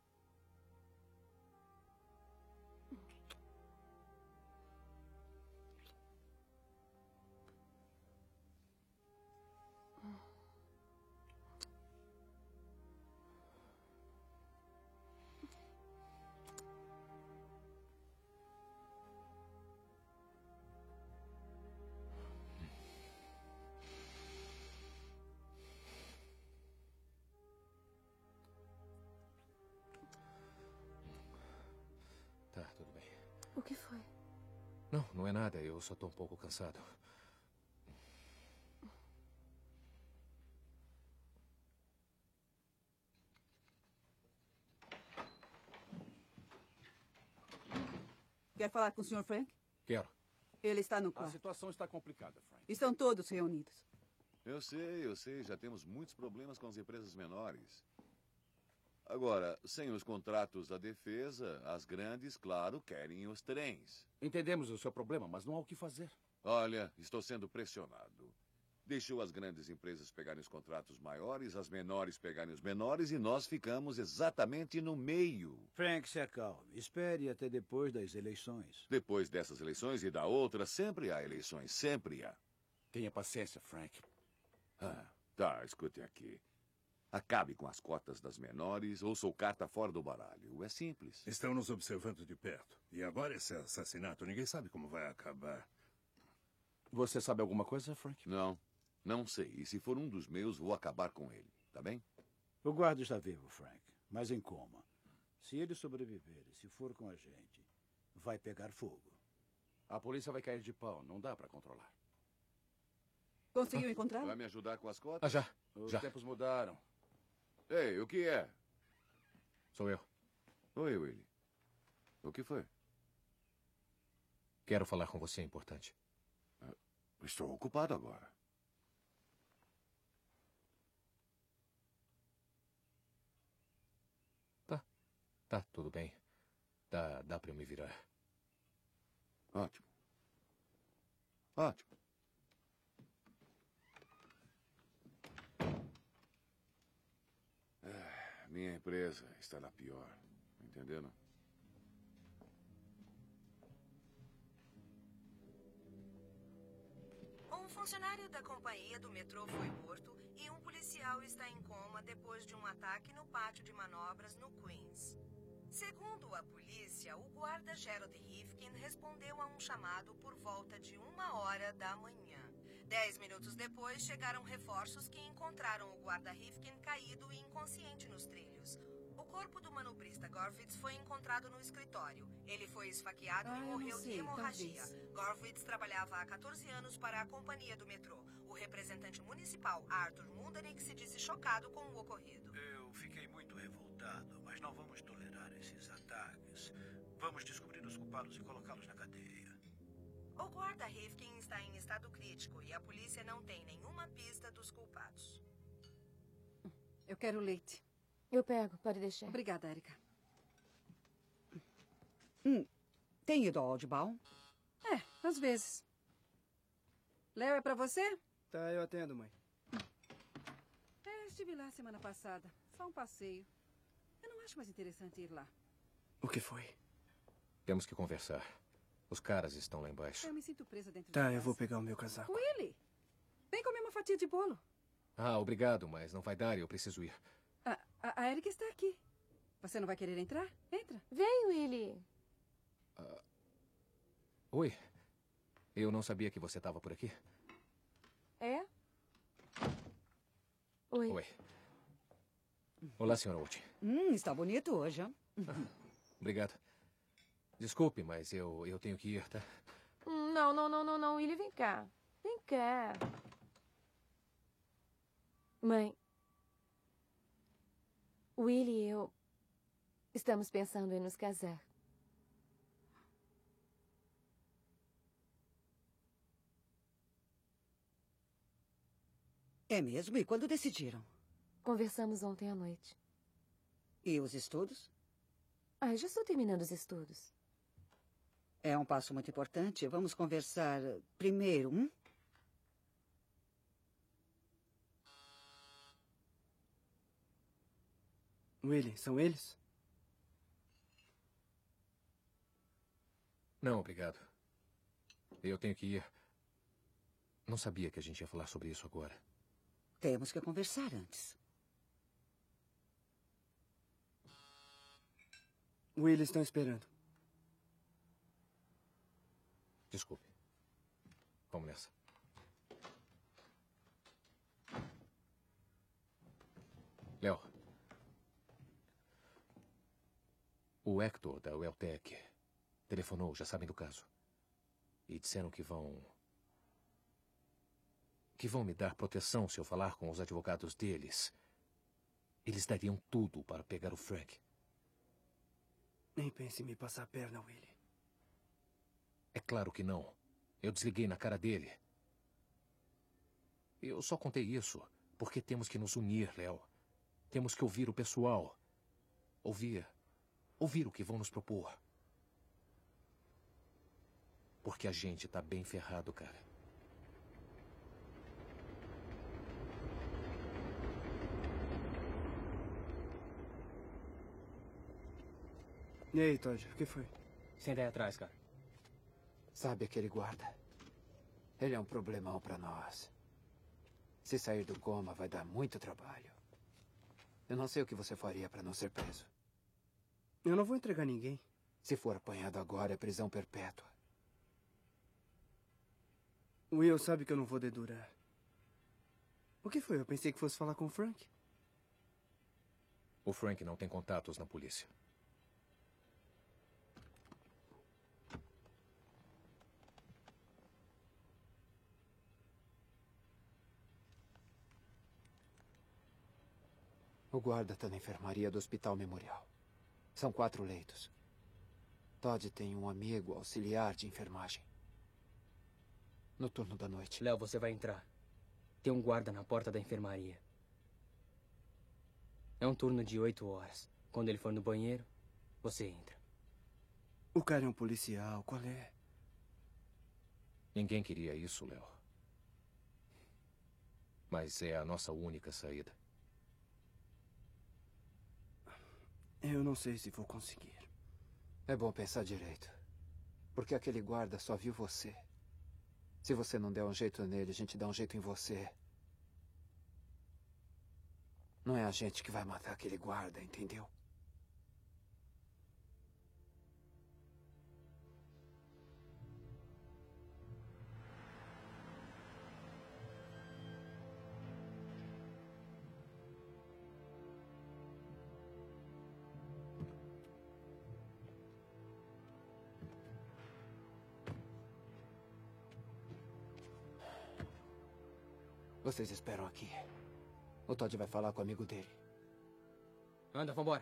Speaker 5: Tá, tudo bem.
Speaker 3: O que foi?
Speaker 5: Não, não é nada. Eu só tô um pouco cansado.
Speaker 6: Quer falar com o Sr. Frank?
Speaker 5: Quero.
Speaker 6: Ele está no
Speaker 10: A
Speaker 6: quarto.
Speaker 10: situação está complicada, Frank.
Speaker 6: Estão todos reunidos.
Speaker 11: Eu sei. Já temos muitos problemas com as empresas menores. Agora, sem os contratos da defesa, as grandes, claro, querem os trens.
Speaker 10: Entendemos o seu problema, mas não há o que fazer.
Speaker 11: Olha, estou sendo pressionado. Deixou as grandes empresas pegarem os contratos maiores, as menores pegarem os menores e nós ficamos exatamente no meio.
Speaker 17: Frank, se acalme. Espere até depois das eleições.
Speaker 11: Depois dessas eleições e da outra, sempre há eleições, sempre há.
Speaker 10: Tenha paciência, Frank.
Speaker 11: Tá, escute aqui. Acabe com as cotas das menores ou sou carta fora do baralho. É simples.
Speaker 12: Estão nos observando de perto. E agora esse assassinato, ninguém sabe como vai acabar.
Speaker 10: Você sabe alguma coisa, Frank?
Speaker 11: Não sei. E se for um dos meus, vou acabar com ele. Tá bem?
Speaker 17: O guarda está vivo, Frank, mas em coma. Se ele sobreviver e se for com a gente, vai pegar fogo.
Speaker 10: A polícia vai cair de pau. Não dá para controlar.
Speaker 6: Conseguiu encontrá-lo?
Speaker 11: Vai me ajudar com as cotas?
Speaker 5: Já.
Speaker 10: Os tempos mudaram.
Speaker 11: Ei, o que é?
Speaker 5: Sou eu.
Speaker 11: Oi, Willie. O que foi?
Speaker 5: Quero falar com você, é importante.
Speaker 11: Estou ocupado agora.
Speaker 5: Tá, tudo bem. Dá pra eu me virar.
Speaker 11: Ótimo. Minha empresa está na pior. Entenderam?
Speaker 18: Um funcionário da companhia do metrô foi morto e um policial está em coma depois de um ataque no pátio de manobras no Queens. Segundo a polícia, o guarda Gerald Rifkin respondeu a um chamado por volta de 1h da manhã. 10 minutos depois, chegaram reforços que encontraram o guarda Rifkin caído e inconsciente nos trilhos. O corpo do manobrista Gorwitz foi encontrado no escritório. Ele foi esfaqueado e morreu de hemorragia. Gorwitz trabalhava há 14 anos para a companhia do metrô. O representante municipal, Arthur Mundenich, se disse chocado com o ocorrido.
Speaker 19: Eu fiquei muito revoltado, mas não vamos tolerar esses ataques. Vamos descobrir os culpados e colocá-los na cadeia.
Speaker 18: O guarda Rifkin está em estado crítico e a polícia não tem nenhuma pista dos culpados.
Speaker 6: Eu quero leite.
Speaker 3: Eu pego, pode deixar.
Speaker 6: Obrigada, Erika.
Speaker 4: Tem ido ao Aldbaum?
Speaker 6: Às vezes. Léo, é pra você?
Speaker 8: Tá, eu atendo, mãe.
Speaker 6: Estive lá semana passada. Só um passeio. Eu não acho mais interessante ir lá.
Speaker 8: O que foi?
Speaker 5: Temos que conversar. Os caras estão lá embaixo.
Speaker 6: Eu me sinto presa dentro de
Speaker 8: Tá,
Speaker 6: casa.
Speaker 8: eu vou pegar o meu casaco.
Speaker 6: Willy, vem comer uma fatia de bolo.
Speaker 5: Ah, obrigado, mas não vai dar e eu preciso ir.
Speaker 6: A Erika está aqui. Você não vai querer entrar? Entra.
Speaker 3: Vem, Willy.
Speaker 5: Oi. Eu não sabia que você estava por aqui.
Speaker 3: É? Oi.
Speaker 5: Oi. Olá, senhora Oates.
Speaker 4: Está bonito hoje, hein?
Speaker 5: Obrigado. Desculpe, mas eu tenho que ir, tá?
Speaker 3: Não, Willy, vem cá. Vem cá. Mãe. Willy e eu estamos pensando em nos casar.
Speaker 4: É mesmo? E quando decidiram?
Speaker 3: Conversamos ontem à noite.
Speaker 4: E os estudos?
Speaker 3: Já estou terminando os estudos.
Speaker 4: É um passo muito importante. Vamos conversar primeiro,
Speaker 8: Willy, são eles?
Speaker 5: Não, obrigado. Eu tenho que ir. Não sabia que a gente ia falar sobre isso agora.
Speaker 4: Temos que conversar antes.
Speaker 8: Willy, estão esperando.
Speaker 5: Desculpe. Vamos nessa. Léo. O Hector da Welltec telefonou, já sabem do caso. E disseram que vão me dar proteção se eu falar com os advogados deles. Eles dariam tudo para pegar o Frank.
Speaker 8: Nem pense em me passar a perna, Willy.
Speaker 5: É claro que não. Eu desliguei na cara dele. Eu só contei isso porque temos que nos unir, Léo. Temos que ouvir o pessoal. Ouvir o que vão nos propor. Porque a gente tá bem ferrado, cara.
Speaker 8: E aí, Todd, o que foi?
Speaker 2: Senta aí atrás, cara.
Speaker 20: Sabe aquele guarda? Ele é um problemão pra nós. Se sair do coma, vai dar muito trabalho. Eu não sei o que você faria pra não ser preso.
Speaker 8: Eu não vou entregar ninguém.
Speaker 20: Se for apanhado agora, é prisão perpétua.
Speaker 8: Will sabe que eu não vou dedurar. O que foi? Eu pensei que fosse falar com o Frank.
Speaker 5: O Frank não tem contatos na polícia.
Speaker 20: O guarda está na enfermaria do Hospital Memorial. São 4 leitos. Todd tem um amigo auxiliar de enfermagem. No turno da noite.
Speaker 2: Léo, você vai entrar. Tem um guarda na porta da enfermaria. É um turno de 8 horas. Quando ele for no banheiro, você entra.
Speaker 8: O cara é um policial, qual é?
Speaker 5: Ninguém queria isso, Léo. Mas é a nossa única saída.
Speaker 8: Eu não sei se vou conseguir.
Speaker 20: É bom pensar direito. Porque aquele guarda só viu você. Se você não der um jeito nele, a gente dá um jeito em você. Não é a gente que vai matar aquele guarda, entendeu? Vocês esperam aqui. O Todd vai falar com o amigo dele.
Speaker 2: Anda, vambora.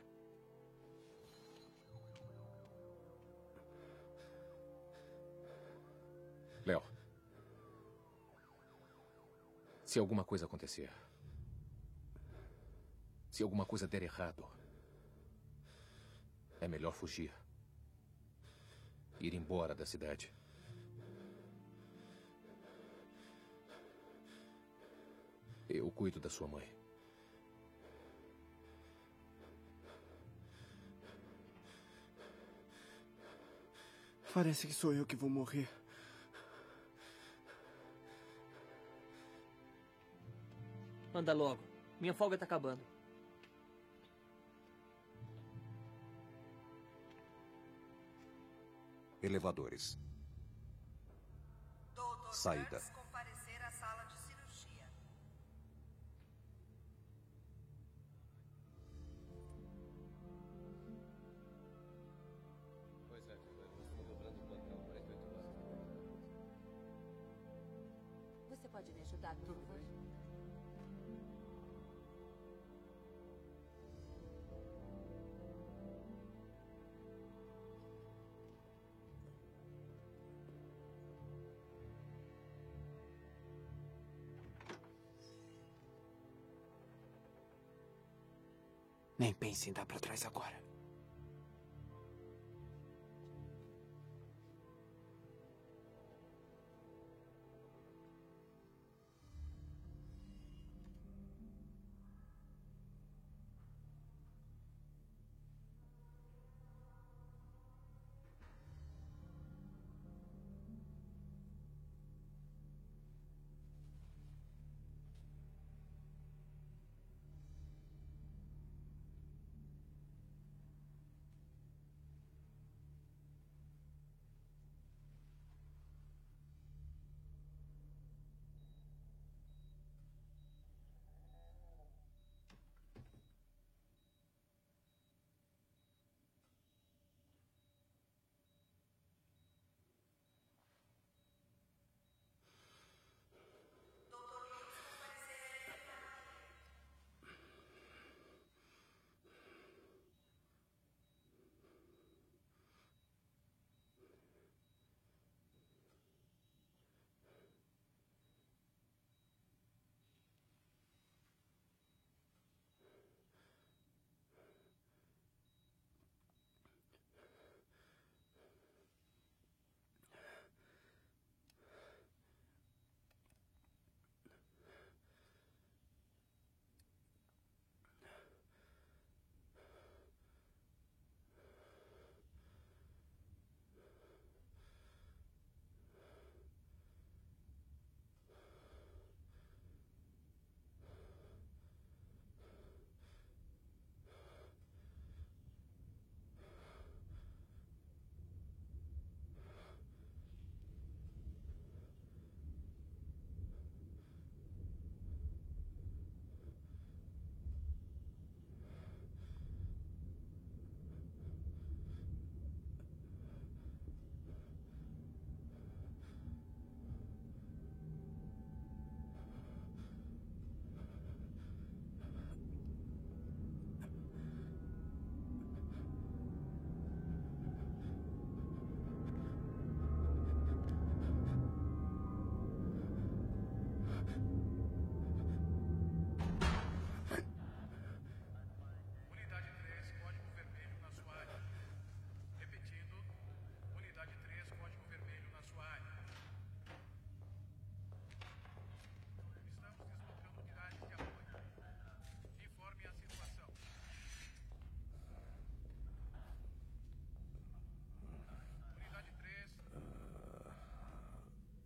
Speaker 5: Léo. Se alguma coisa acontecer... Se alguma coisa der errado... É melhor fugir. Ir embora da cidade. Eu cuido da sua mãe.
Speaker 8: Parece que sou eu que vou morrer.
Speaker 13: Anda logo. Minha folga tá acabando.
Speaker 21: Elevadores. Saída.
Speaker 18: Comparecer à sala de cirurgia.
Speaker 2: Pois é, estou dobrando o plantão 48 horas.
Speaker 22: Você pode me ajudar, por favor?
Speaker 20: Nem pense em dar pra trás agora.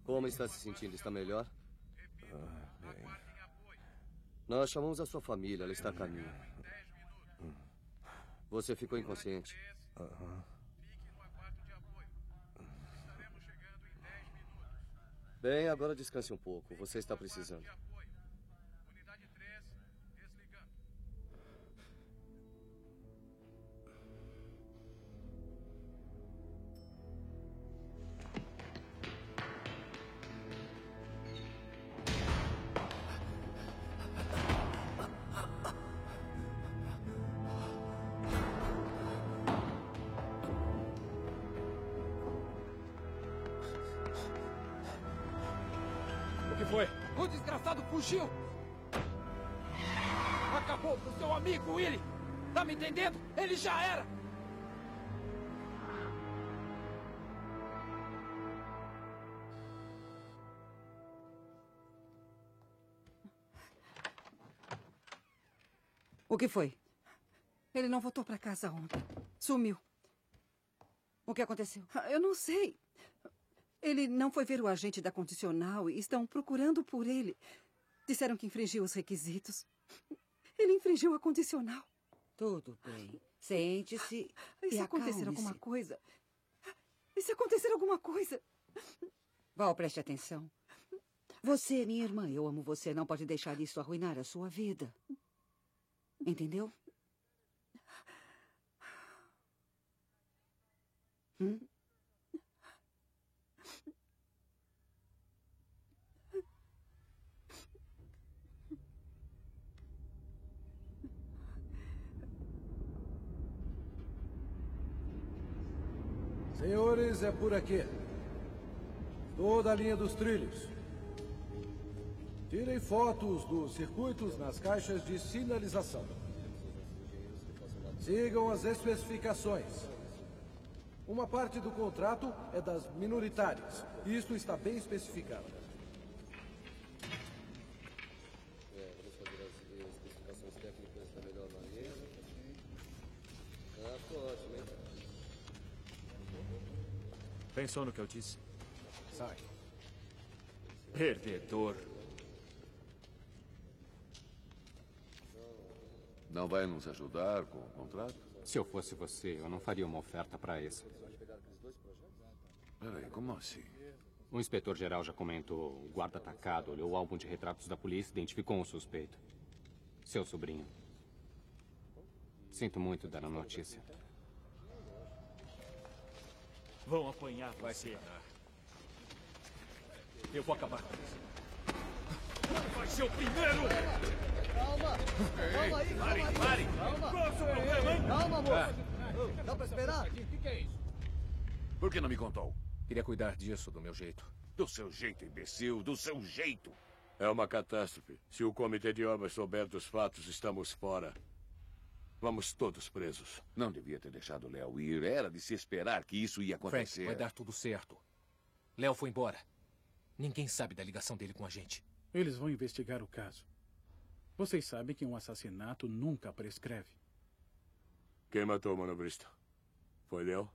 Speaker 13: Como está se sentindo? Está melhor?
Speaker 1: Bem.
Speaker 13: Nós chamamos a sua família, ela está a caminho. Você ficou inconsciente. Bem, agora descanse um pouco. Você está precisando.
Speaker 14: O que foi?
Speaker 10: O desgraçado fugiu! Acabou pro seu amigo, Willie! Tá me entendendo? Ele já era!
Speaker 4: O que foi?
Speaker 6: Ele não voltou para casa ontem. Sumiu.
Speaker 4: O que aconteceu?
Speaker 6: Eu não sei. Ele não foi ver o agente da condicional e estão procurando por ele. Disseram que infringiu os requisitos. Ele infringiu a condicional.
Speaker 4: Tudo bem. Sente-se
Speaker 6: E se acontecer
Speaker 4: acalme-se.
Speaker 6: alguma coisa? E se acontecer alguma coisa?
Speaker 4: Val, preste atenção. Você é minha irmã. Eu amo você. Não pode deixar isso arruinar a sua vida. Entendeu?
Speaker 1: Senhores, é por aqui. Toda a linha dos trilhos. Tirem fotos dos circuitos nas caixas de sinalização. Sigam as especificações. Uma parte do contrato é das minoritárias. Isto está bem especificado.
Speaker 13: Vamos fazer as especificações técnicas da melhor maneira. Ah, ficou ótimo, hein?
Speaker 14: Pensou no que eu disse?
Speaker 1: Sai.
Speaker 14: Perdedor.
Speaker 11: Não vai nos ajudar com o contrato?
Speaker 2: Se eu fosse você, eu não faria uma oferta para esse.
Speaker 11: Peraí, como assim?
Speaker 2: O inspetor-geral já comentou. O guarda atacado olhou o álbum de retratos da polícia e identificou um suspeito. Seu sobrinho. Sinto muito dar a notícia.
Speaker 14: Vão apanhar você. Eu vou acabar com isso. Vai ser o primeiro!
Speaker 13: Calma! Calma aí, calma aí!
Speaker 14: Pare!
Speaker 13: Calma!
Speaker 14: Qual é o seu problema, hein?
Speaker 13: Calma, moço! Dá pra esperar?
Speaker 14: O que é isso?
Speaker 11: Por que não me contou?
Speaker 5: Queria cuidar disso do meu jeito.
Speaker 11: Do seu jeito, imbecil, do seu jeito.
Speaker 15: É uma catástrofe. Se o comitê de obras souber dos fatos, estamos fora. Vamos todos presos.
Speaker 11: Não devia ter deixado o Léo ir. Era de se esperar que isso ia acontecer.
Speaker 5: Frank, vai dar tudo certo. Léo foi embora. Ninguém sabe da ligação dele com a gente.
Speaker 7: Eles vão investigar o caso. Vocês sabem que um assassinato nunca prescreve.
Speaker 15: Quem matou o manobrista? Foi Léo?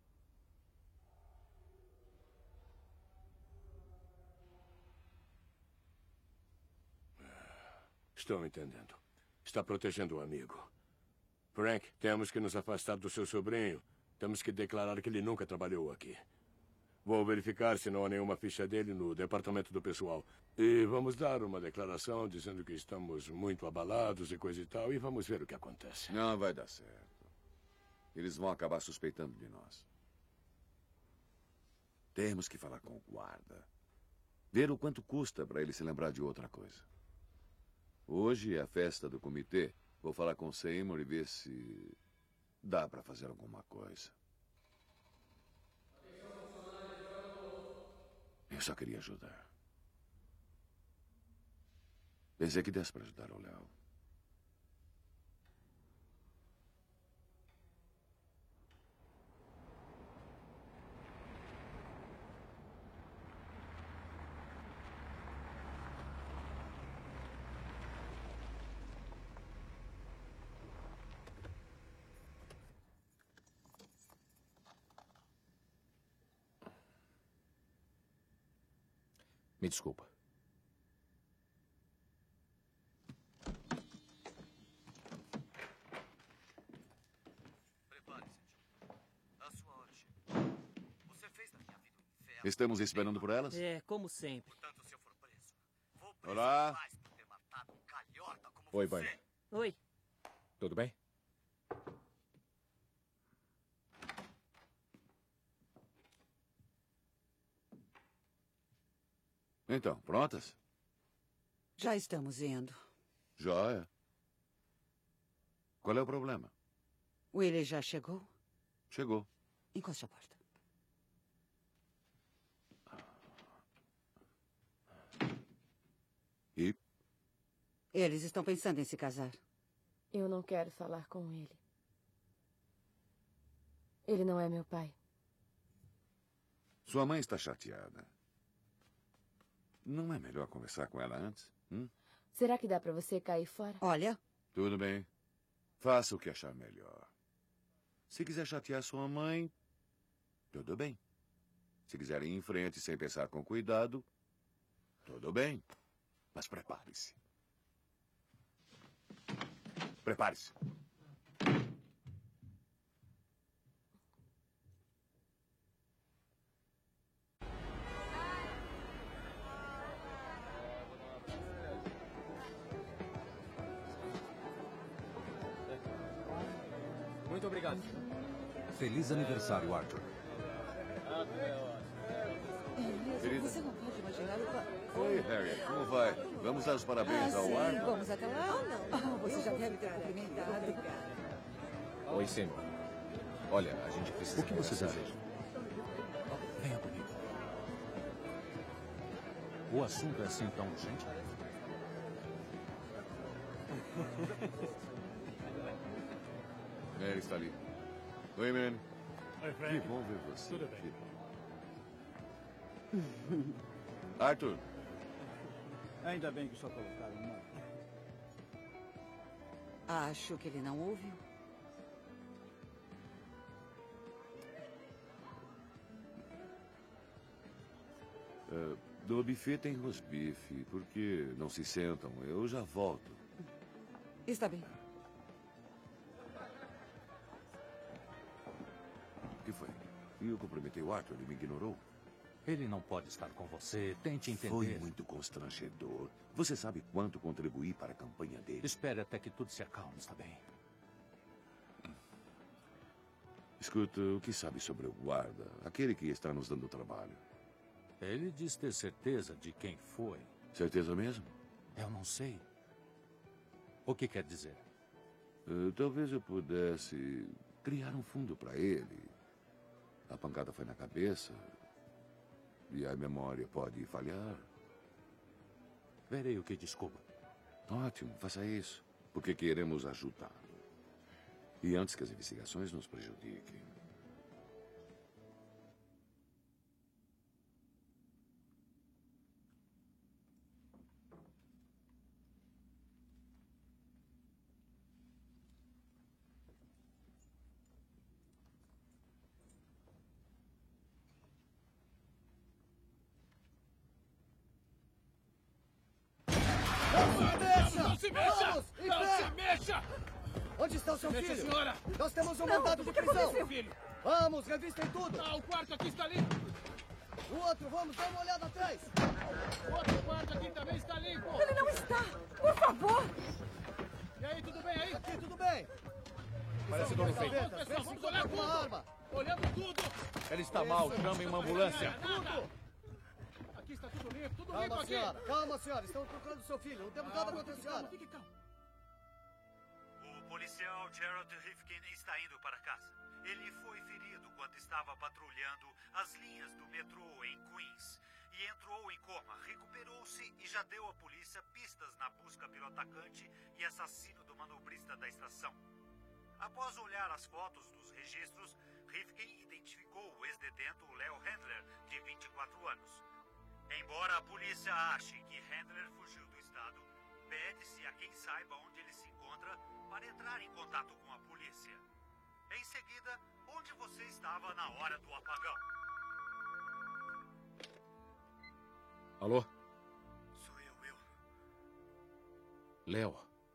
Speaker 15: Estou entendendo. Está protegendo o amigo. Frank, temos que nos afastar do seu sobrinho. Temos que declarar que ele nunca trabalhou aqui. Vou verificar se não há nenhuma ficha dele no departamento do pessoal. E vamos dar uma declaração dizendo que estamos muito abalados e coisa e tal. E vamos ver o que acontece.
Speaker 11: Não vai dar certo. Eles vão acabar suspeitando de nós. Temos que falar com o guarda. Ver o quanto custa para ele se lembrar de outra coisa. Hoje é a festa do comitê. Vou falar com o Seymour e ver se dá para fazer alguma coisa. Eu só queria ajudar. Pensei que desse para ajudar o Léo.
Speaker 5: Me desculpa.
Speaker 11: Estamos esperando por elas?
Speaker 9: É, como sempre.
Speaker 11: Olá.
Speaker 5: Oi, Bunny.
Speaker 9: Oi.
Speaker 5: Tudo bem?
Speaker 11: Então, prontas?
Speaker 4: Já estamos indo.
Speaker 11: Joia. Qual é o problema?
Speaker 4: Willie já chegou?
Speaker 11: Chegou.
Speaker 4: Encoste a porta.
Speaker 11: E?
Speaker 4: Eles estão pensando em se casar.
Speaker 3: Eu não quero falar com ele. Ele não é meu pai.
Speaker 11: Sua mãe está chateada. Não é melhor conversar com ela antes?
Speaker 3: Será que dá para você cair fora?
Speaker 4: Olha.
Speaker 11: Tudo bem. Faça o que achar melhor. Se quiser chatear sua mãe, tudo bem. Se quiser ir em frente sem pensar com cuidado, tudo bem. Mas prepare-se. Prepare-se.
Speaker 14: Muito obrigado.
Speaker 21: Feliz aniversário, Arthur.
Speaker 11: Querida.
Speaker 6: Você não pode imaginar o...
Speaker 11: Oi, Harry. Como vai? Vamos dar os parabéns ao
Speaker 6: sim,
Speaker 11: Arthur?
Speaker 6: vamos até lá? Você já deve ter cumprimentado.
Speaker 5: Oi, Sam. Olha, a gente precisa...
Speaker 21: O que você
Speaker 5: conversar.
Speaker 21: deseja? Venha comigo. O assunto é assim tão urgente?
Speaker 11: Ele está ali. Oi, man.
Speaker 7: Oi, Frank.
Speaker 11: Que bom ver você.
Speaker 7: Tudo bem.
Speaker 11: Que bom. Arthur.
Speaker 10: Ainda bem que só colocaram uma.
Speaker 4: Acho que ele não ouviu.
Speaker 11: Do buffet tem rosbife. Por que não se sentam? Eu já volto.
Speaker 4: Está bem.
Speaker 11: O que foi? Eu cumprimentei o Arthur, ele me ignorou.
Speaker 21: Ele não pode estar com você. Tente entender.
Speaker 11: Foi muito constrangedor. Você sabe quanto contribuí para a campanha dele.
Speaker 21: Espere até que tudo se acalme, está bem?
Speaker 11: Escuta, o que sabe sobre o guarda? Aquele que está nos dando trabalho.
Speaker 21: Ele diz ter certeza de quem foi.
Speaker 11: Certeza mesmo?
Speaker 21: Eu não sei. O que quer dizer?
Speaker 11: Talvez eu pudesse criar um fundo para ele. A pancada foi na cabeça. E a memória pode falhar.
Speaker 21: Verei o que descubro.
Speaker 11: Ótimo, faça isso. Porque queremos ajudá-lo. E antes que as investigações nos prejudiquem.
Speaker 10: Não se mexa!
Speaker 14: Vamos,
Speaker 10: Não se mexa!
Speaker 14: Onde está o seu
Speaker 10: Minha
Speaker 14: filho?
Speaker 10: senhora!
Speaker 14: Nós temos um
Speaker 10: Não,
Speaker 14: mandado
Speaker 10: o
Speaker 14: de
Speaker 10: que
Speaker 14: prisão!
Speaker 10: aconteceu? Filho.
Speaker 14: Vamos, revistem tudo!
Speaker 10: Ah, o quarto aqui está limpo!
Speaker 14: O outro, vamos dar uma olhada atrás!
Speaker 10: O outro quarto aqui também está limpo!
Speaker 6: Ele não está! Por favor!
Speaker 10: E aí, tudo bem aí?
Speaker 14: Aqui, tudo bem!
Speaker 5: Parece dono feio.
Speaker 10: Vamos, pessoal, vamos olhar tudo!
Speaker 14: Arma.
Speaker 10: Olhamos tudo!
Speaker 5: Ele está mal, chamem uma ambulância.
Speaker 10: Nada. Aqui está tudo limpo, tudo limpo aqui!
Speaker 14: Calma, senhora, estamos procurando seu filho, não temos nada contra a senhora!
Speaker 10: Fique calmo!
Speaker 17: O policial Gerald Rifkin está indo para casa. Ele foi ferido quando estava patrulhando as linhas do metrô em Queens e entrou em coma. Recuperou-se e já deu à polícia pistas na busca pelo atacante e assassino do manobrista da estação. Após olhar as fotos dos registros, Rifkin identificou o ex-detento Leo Handler, de 24 anos. Embora a polícia ache que Handler fugiu do estado, pede-se a quem saiba onde ele se encontra para entrar em contato com a polícia. Em seguida, onde você estava na hora do apagão?
Speaker 5: Alô?
Speaker 8: Sou eu, Will.
Speaker 5: Léo.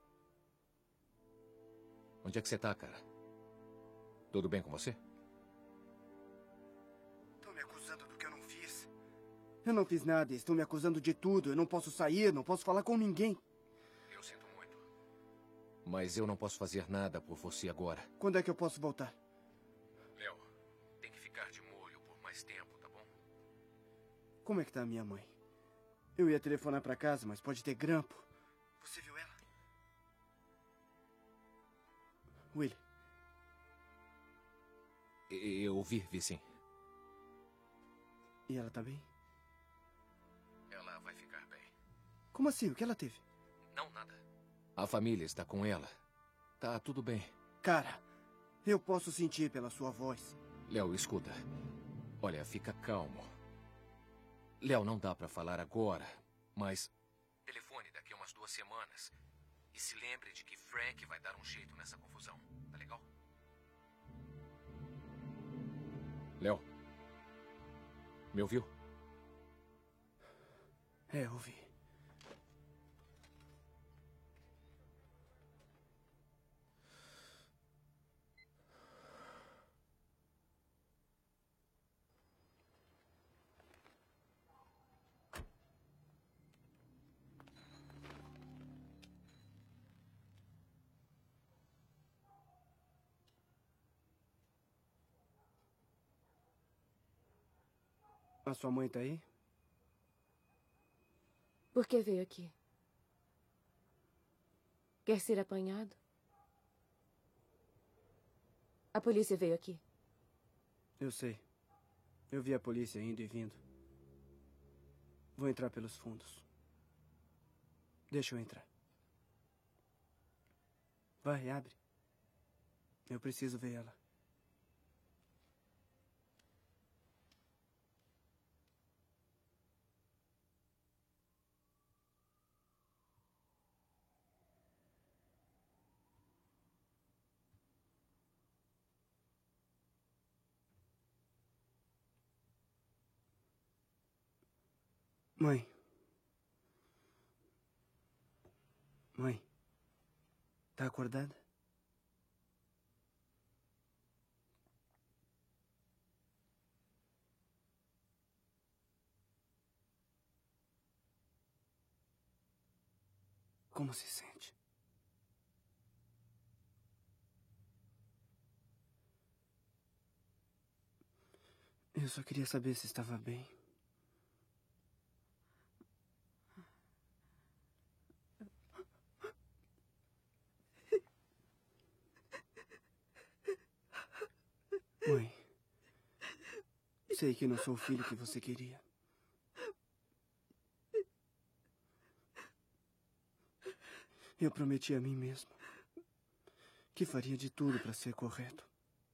Speaker 5: Onde é que você tá, cara? Tudo bem com você?
Speaker 8: Estão me acusando do que eu não fiz. Eu não fiz nada, estão me acusando de tudo. Eu não posso sair, não posso falar com ninguém.
Speaker 5: Eu sinto muito. Mas eu não posso fazer nada por você agora.
Speaker 8: Quando é que eu posso voltar?
Speaker 5: Léo, tem que ficar de molho por mais tempo, tá bom?
Speaker 8: Como é que tá a minha mãe? Eu ia telefonar pra casa, mas pode ter grampo. Você viu ela? Will.
Speaker 5: Eu vi sim.
Speaker 8: E ela tá bem?
Speaker 5: Ela vai ficar bem.
Speaker 8: Como assim? O que ela teve?
Speaker 5: Não, nada. A família está com ela. Tá tudo bem.
Speaker 8: Cara, eu posso sentir pela sua voz.
Speaker 5: Léo, escuta. Olha, fica calmo. Léo, não dá pra falar agora, mas... telefone daqui a umas 2 semanas. E se lembre de que Frank vai dar um jeito nessa confusão. Tá legal? Léo? Me ouviu?
Speaker 8: É, ouvi. A sua mãe tá aí?
Speaker 3: Por que veio aqui? Quer ser apanhado? A polícia veio aqui.
Speaker 8: Eu sei. Eu vi a polícia indo e vindo. Vou entrar pelos fundos. Deixa eu entrar. Vai, abre. Eu preciso ver ela. Mãe. Mãe. Tá acordada? Como se sente? Eu só queria saber se estava bem. Mãe, sei que não sou o filho que você queria. Eu prometi a mim mesmo que faria de tudo para ser correto.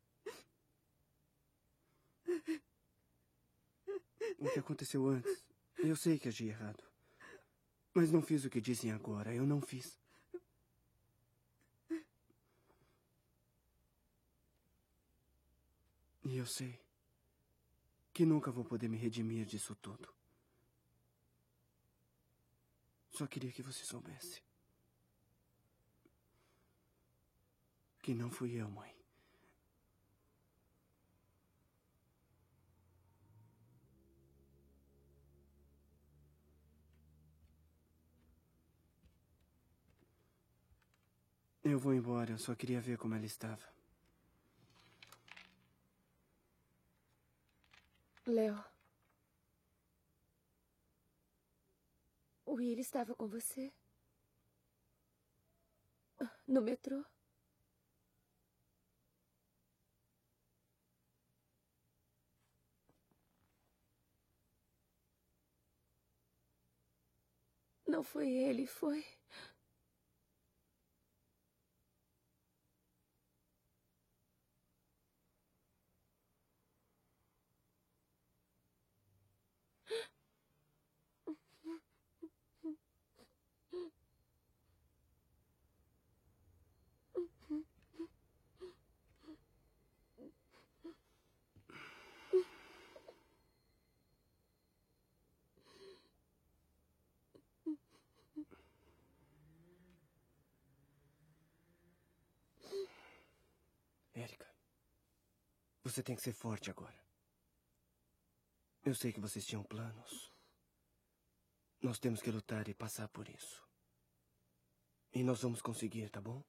Speaker 8: O que aconteceu antes, eu sei que agi errado. Mas não fiz o que dizem agora, eu não fiz. E eu sei que nunca vou poder me redimir disso tudo. Só queria que você soubesse que não fui eu, mãe. Eu vou embora, eu só queria ver como ela estava.
Speaker 3: Léo. O Will estava com você? No metrô? Não foi ele, foi?
Speaker 8: Você tem que ser forte agora. Eu sei que vocês tinham planos. Nós temos que lutar e passar por isso. E nós vamos conseguir, tá bom?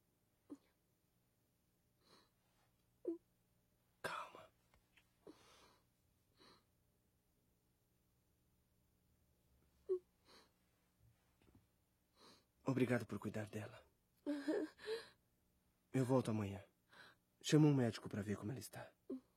Speaker 8: Calma. Obrigado por cuidar dela. Eu volto amanhã. Chama um médico para ver como ela está.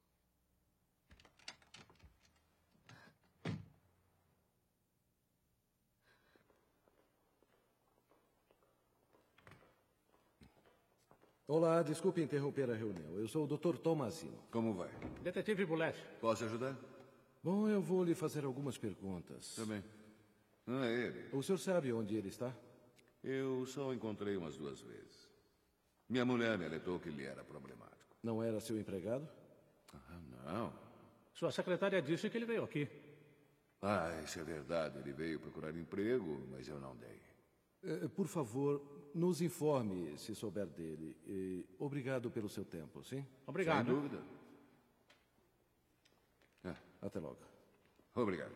Speaker 1: Olá, desculpe interromper a reunião. Eu sou o Dr. Tomasino.
Speaker 12: Como vai?
Speaker 14: Detetive Bullet.
Speaker 12: Posso ajudar?
Speaker 1: Bom, eu vou lhe fazer algumas perguntas.
Speaker 11: Também. Não é ele.
Speaker 1: O senhor sabe onde ele está?
Speaker 11: Eu só o encontrei umas 2 vezes. Minha mulher me alertou que ele era problemático.
Speaker 1: Não era seu empregado?
Speaker 11: Ah, não.
Speaker 14: Sua secretária disse que ele veio aqui.
Speaker 11: Ah, isso é verdade. Ele veio procurar emprego, mas eu não dei.
Speaker 1: Por favor, nos informe se souber dele. E obrigado pelo seu tempo, sim?
Speaker 14: Obrigado.
Speaker 11: Sem dúvida.
Speaker 1: Até logo.
Speaker 11: Obrigado.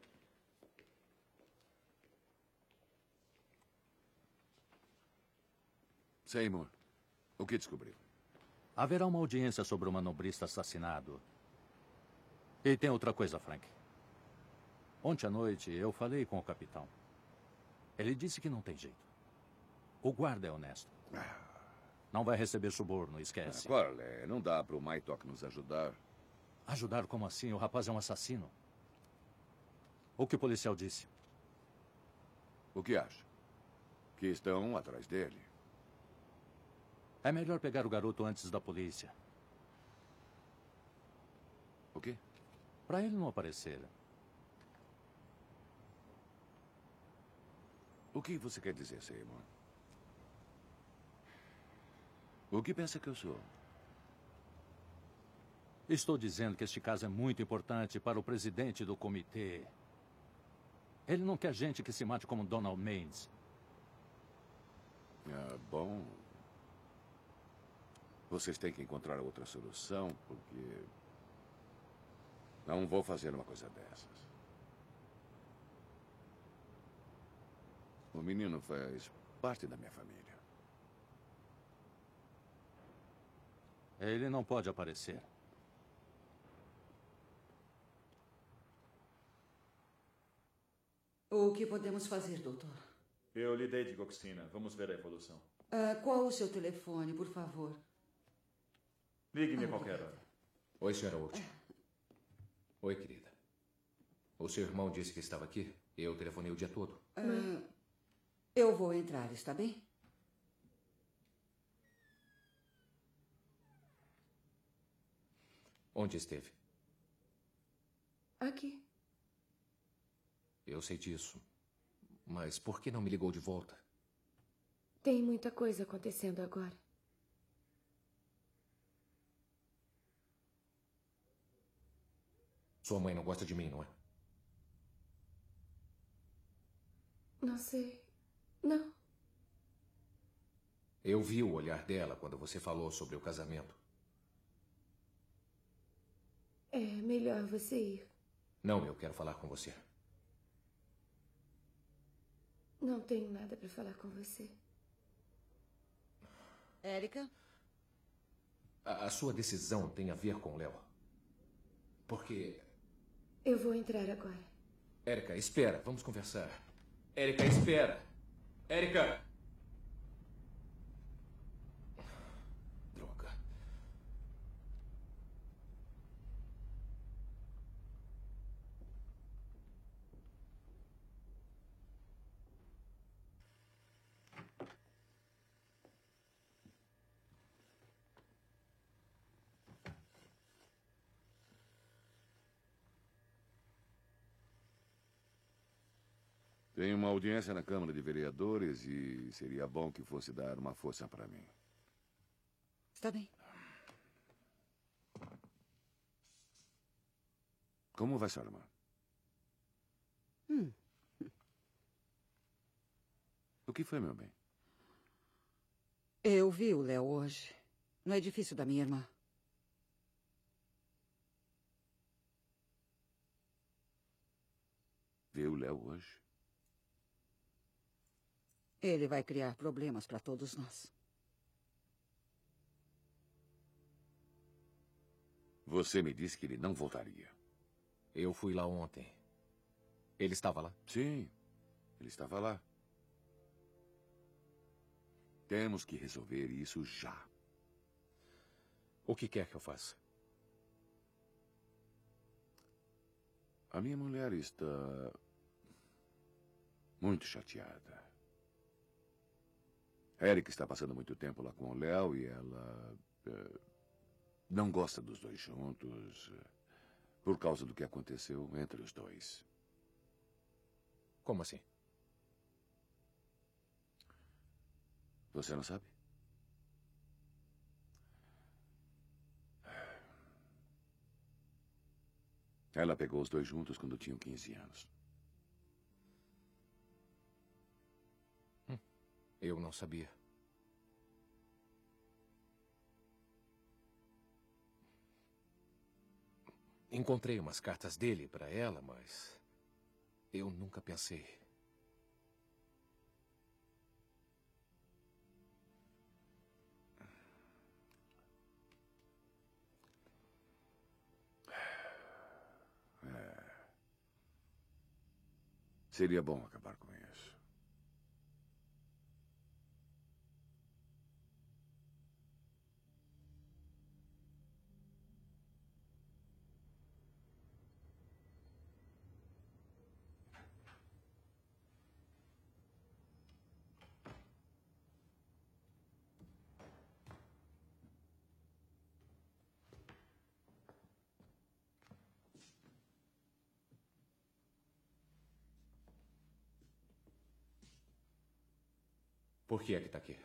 Speaker 11: Seymour, o que descobriu?
Speaker 21: Haverá uma audiência sobre o manobrista assassinado. E tem outra coisa, Frank. Ontem à noite eu falei com o capitão. Ele disse que não tem jeito. O guarda é honesto. Não vai receber suborno, esquece.
Speaker 11: Qual é? Não dá para o Mytok nos ajudar.
Speaker 21: Ajudar como assim? O rapaz é um assassino. O que o policial disse?
Speaker 11: O que acha? Que estão atrás dele.
Speaker 21: É melhor pegar o garoto antes da polícia.
Speaker 11: O quê?
Speaker 21: Para ele não aparecer.
Speaker 11: O que você quer dizer, Seymour? O que pensa que eu sou?
Speaker 21: Estou dizendo que este caso é muito importante para o presidente do comitê. Ele não quer gente que se mate como Donald Maines.
Speaker 11: Ah, bom. Vocês têm que encontrar outra solução, porque não vou fazer uma coisa dessas. O menino faz parte da minha família.
Speaker 21: Ele não pode aparecer.
Speaker 4: O que podemos fazer, doutor?
Speaker 9: Eu lhe dei digoxina. Vamos ver a evolução.
Speaker 4: Qual o seu telefone, por favor?
Speaker 9: Ligue-me a qualquer hora.
Speaker 5: Oi, senhora Holt. Oi, querida. O seu irmão disse que estava aqui. Eu telefonei o dia todo.
Speaker 4: Eu vou entrar, está bem?
Speaker 5: Onde esteve?
Speaker 3: Aqui.
Speaker 5: Eu sei disso. Mas por que não me ligou de volta?
Speaker 3: Tem muita coisa acontecendo agora.
Speaker 5: Sua mãe não gosta de mim, não é?
Speaker 3: Não sei. Não.
Speaker 5: Eu vi o olhar dela quando você falou sobre o casamento.
Speaker 3: É melhor você ir.
Speaker 5: Não, eu quero falar com você.
Speaker 3: Não tenho nada para falar com você.
Speaker 4: Érica?
Speaker 5: A sua decisão tem a ver com o Léo. Porque...
Speaker 3: Eu vou entrar agora.
Speaker 5: Érica, espera. Vamos conversar. Érica, espera. Érica! Droga.
Speaker 11: Tem uma audiência na Câmara de Vereadores e seria bom que fosse dar uma força para mim.
Speaker 4: Está bem.
Speaker 11: Como vai sua irmã? O que foi, meu bem?
Speaker 4: Eu vi o Léo hoje, no edifício da minha irmã.
Speaker 11: Vê o Léo hoje?
Speaker 4: Ele vai criar problemas para todos nós.
Speaker 11: Você me disse que ele não voltaria.
Speaker 5: Eu fui lá ontem. Ele estava lá?
Speaker 11: Sim, ele estava lá. Temos que resolver isso já.
Speaker 5: O que quer que eu faça?
Speaker 11: A minha mulher está muito chateada. A Erika está passando muito tempo lá com o Léo e ela não gosta dos dois juntos por causa do que aconteceu entre os dois.
Speaker 5: Como assim?
Speaker 11: Você não sabe? Ela pegou os dois juntos quando tinham 15 anos.
Speaker 5: Eu não sabia. Encontrei umas cartas dele para ela, mas eu nunca pensei.
Speaker 11: Seria bom acabar com isso.
Speaker 5: Por que é que está aqui?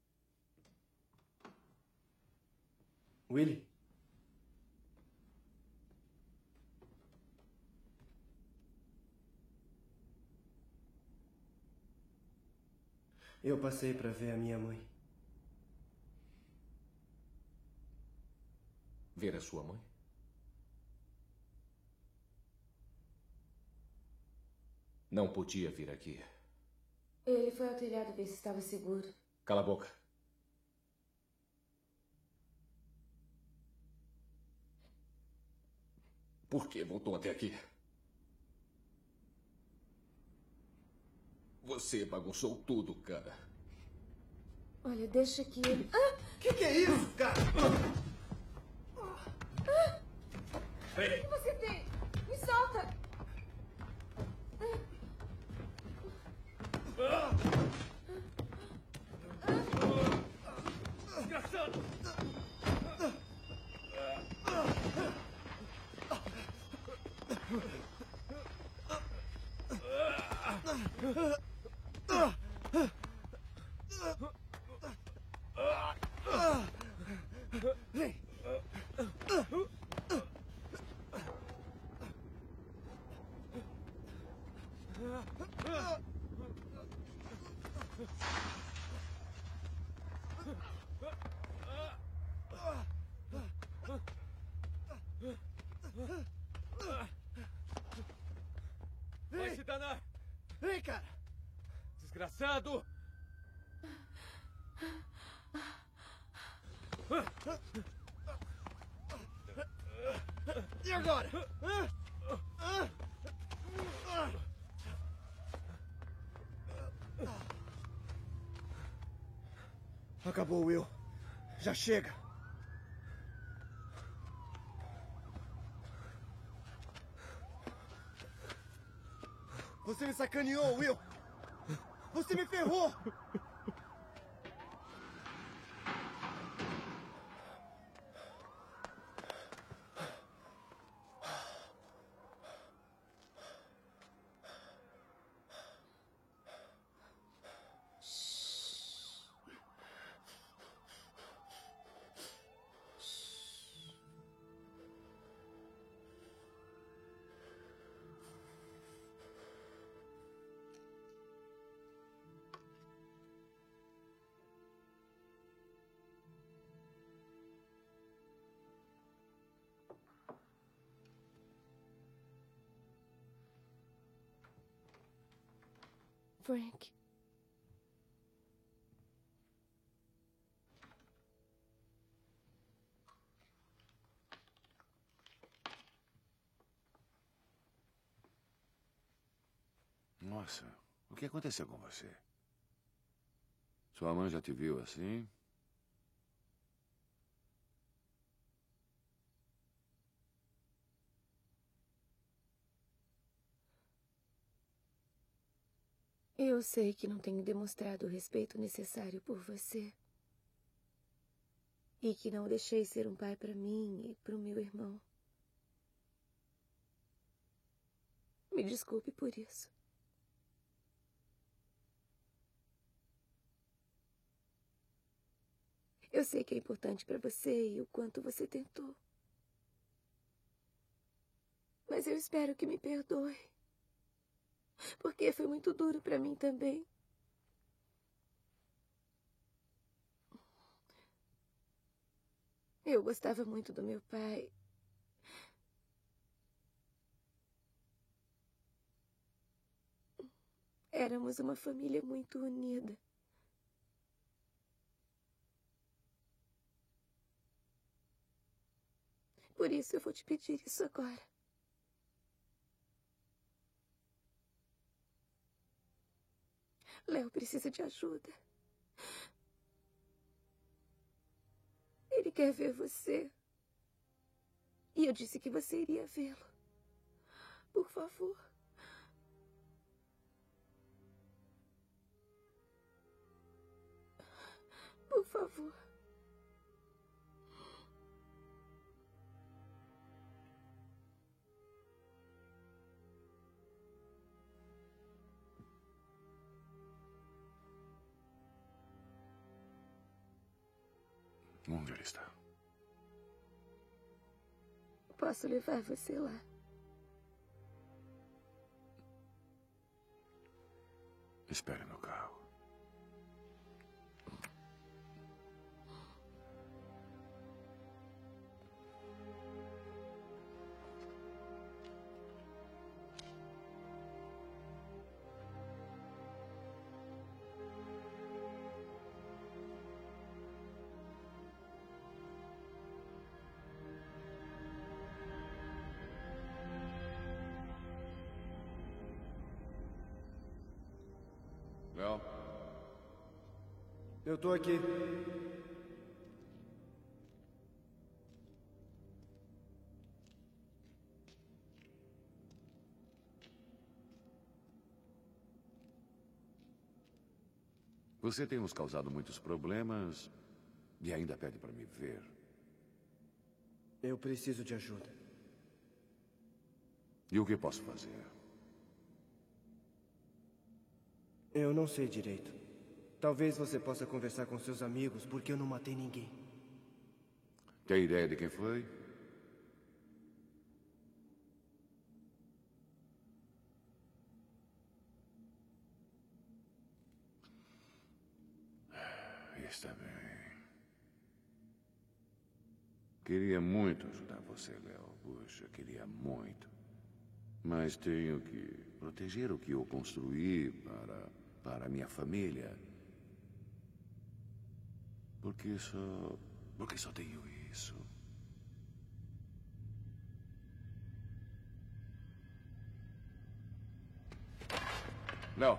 Speaker 8: Willie? Eu passei para ver a minha mãe.
Speaker 5: Ver a sua mãe? Não podia vir aqui.
Speaker 3: Ele foi ao telhado ver se estava seguro.
Speaker 5: Cala a boca. Por que voltou até aqui? Você bagunçou tudo, cara.
Speaker 3: Olha, deixa que ele...
Speaker 8: Que é isso, cara?
Speaker 3: O que você tem? Me solta!
Speaker 10: Desgraçado!
Speaker 8: Vem!
Speaker 14: Vai se danar!
Speaker 8: Vem, cara!
Speaker 14: Desgraçado!
Speaker 8: E agora? Acabou, Will. Já chega. Você me sacaneou, Will. Você me ferrou.
Speaker 3: Frank.
Speaker 11: Nossa, o que aconteceu com você? Sua mãe já te viu assim?
Speaker 3: Eu sei que não tenho demonstrado o respeito necessário por você. E que não deixei ser um pai para mim e para o meu irmão. Me desculpe por isso. Eu sei que é importante para você e o quanto você tentou. Mas eu espero que me perdoe. Porque foi muito duro para mim também. Eu gostava muito do meu pai. Éramos uma família muito unida. Por isso eu vou te pedir isso agora. Léo precisa de ajuda. Ele quer ver você. E eu disse que você iria vê-lo. Por favor. Por favor.
Speaker 11: Onde ele está?
Speaker 3: Posso levar você lá?
Speaker 11: Espere no carro. Léo?
Speaker 8: Eu tô aqui.
Speaker 11: Você tem nos causado muitos problemas e ainda pede para me ver.
Speaker 8: Eu preciso de ajuda.
Speaker 11: E o que posso fazer?
Speaker 8: Eu não sei direito. Talvez você possa conversar com seus amigos, porque eu não matei ninguém.
Speaker 11: Tem ideia de quem foi? Está bem. Queria muito ajudar você, Léo. Puxa, queria muito. Mas tenho que proteger o que eu construí para minha família. Porque só tenho isso. Léo.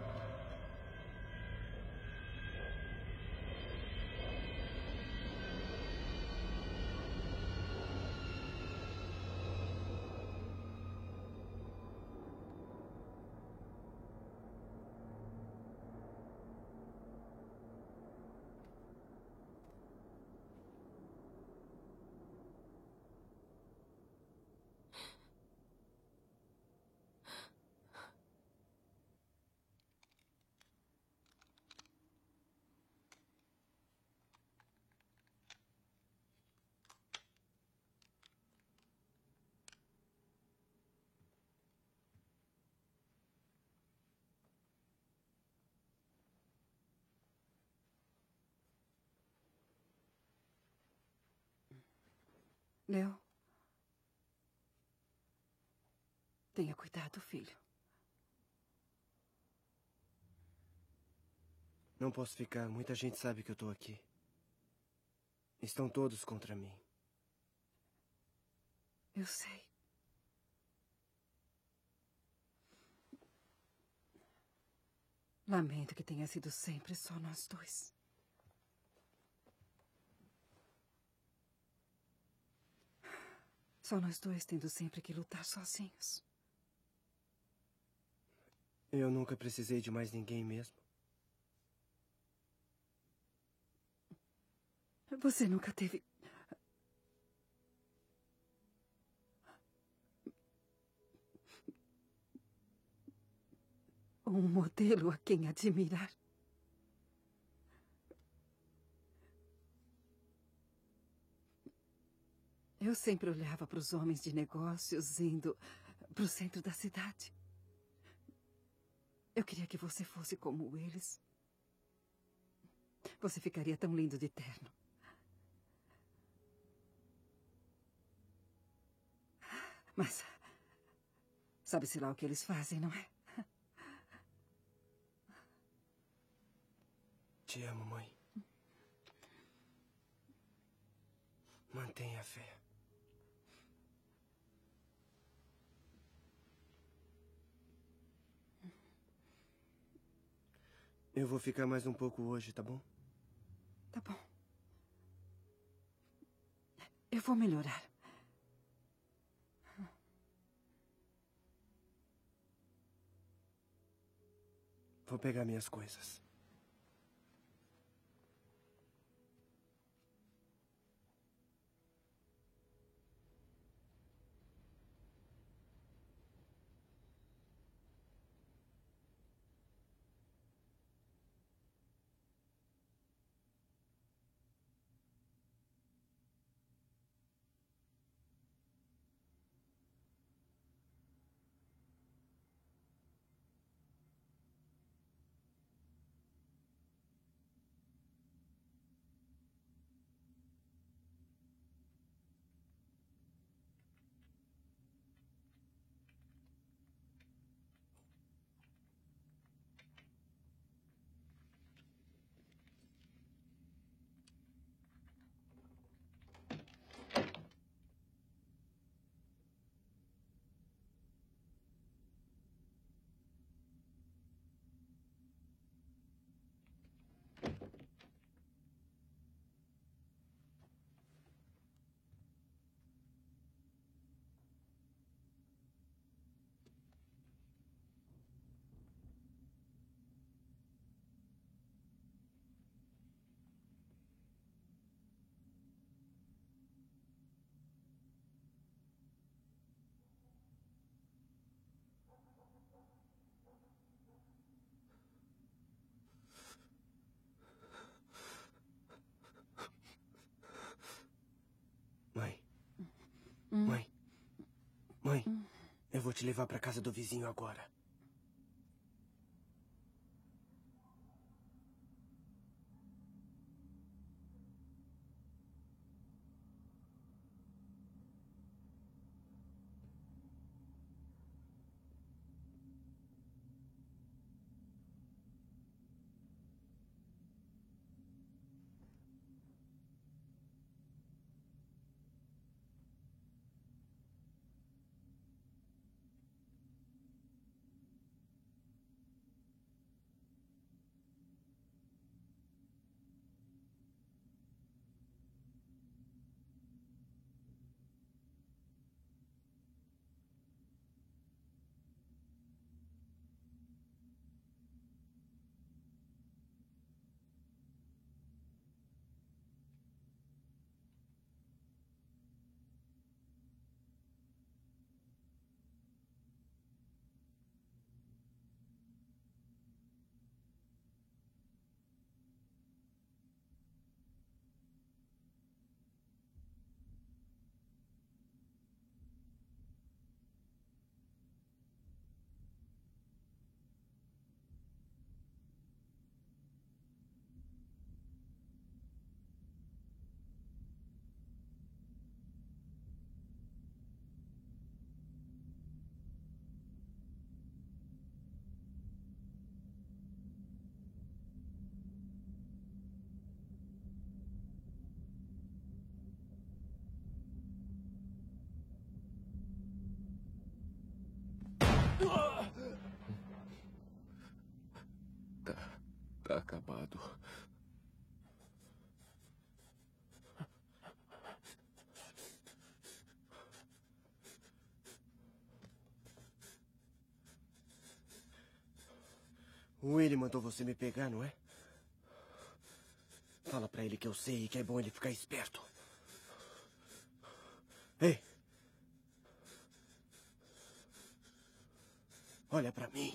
Speaker 6: Léo. Tenha cuidado, filho.
Speaker 8: Não posso ficar. Muita gente sabe que eu tô aqui. Estão todos contra mim.
Speaker 6: Eu sei. Lamento que tenha sido sempre só nós dois. Só nós dois tendo sempre que lutar sozinhos.
Speaker 8: Eu nunca precisei de mais ninguém mesmo.
Speaker 6: Você nunca teve... um modelo a quem admirar. Eu sempre olhava para os homens de negócios indo para o centro da cidade. Eu queria que você fosse como eles. Você ficaria tão lindo de terno. Mas sabe-se lá o que eles fazem, não é?
Speaker 8: Te amo, mãe. Mantenha a fé. Eu vou ficar mais um pouco hoje, tá bom?
Speaker 6: Tá bom. Eu vou melhorar.
Speaker 8: Vou pegar minhas coisas. Mãe, eu vou te levar para casa do vizinho agora. O Willie mandou você me pegar, não é? Fala pra ele que eu sei e que é bom ele ficar esperto. Ei! Olha pra mim.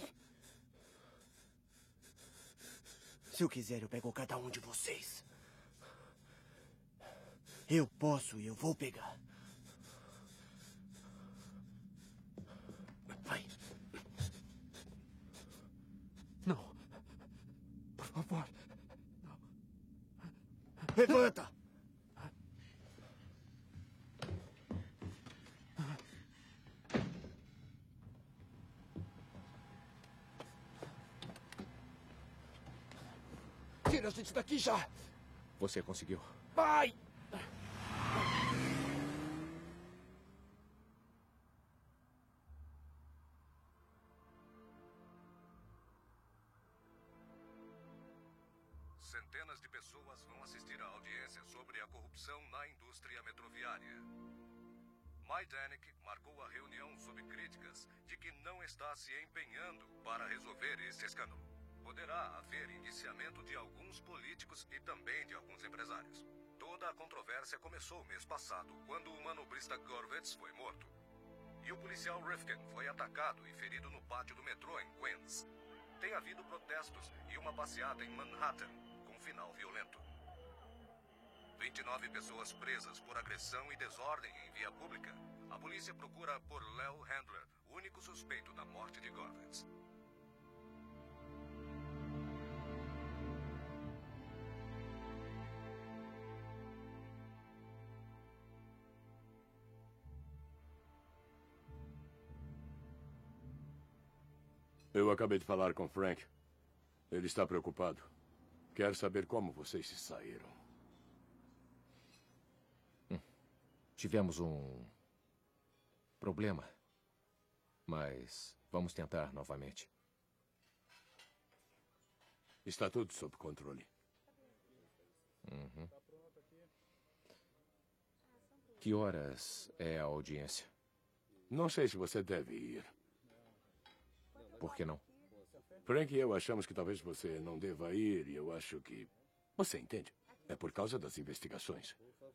Speaker 8: Se eu quiser, eu pego cada um de vocês. Eu posso e eu vou pegar. Vai.
Speaker 20: Não. Por favor. Não.
Speaker 8: Levanta!
Speaker 5: Tira a gente daqui já! Você conseguiu.
Speaker 8: Vai!
Speaker 16: Centenas de pessoas vão assistir à audiência sobre a corrupção na indústria metroviária. Majdanek marcou a reunião sob críticas de que não está se empenhando para resolver este escândalo. Poderá haver indiciamento de alguns políticos e também de alguns empresários. Toda a controvérsia começou mês passado, quando o manobrista Gorvetz foi morto. E o policial Rifkin foi atacado e ferido no pátio do metrô em Queens. Tem havido protestos e uma passeata em Manhattan, com final violento. 29 pessoas presas por agressão e desordem em via pública. A polícia procura por Leo Handler, o único suspeito da morte de Gorvetz.
Speaker 15: Eu acabei de falar com Frank. Ele está preocupado. Quer saber como vocês se saíram.
Speaker 5: Tivemos um problema, mas vamos tentar novamente.
Speaker 15: Está tudo sob controle.
Speaker 5: Uhum. Que horas é a audiência?
Speaker 15: Não sei se você deve ir.
Speaker 5: Por que não?
Speaker 15: Frank e eu achamos que talvez você não deva ir, e eu acho que... Você entende? É por causa das investigações.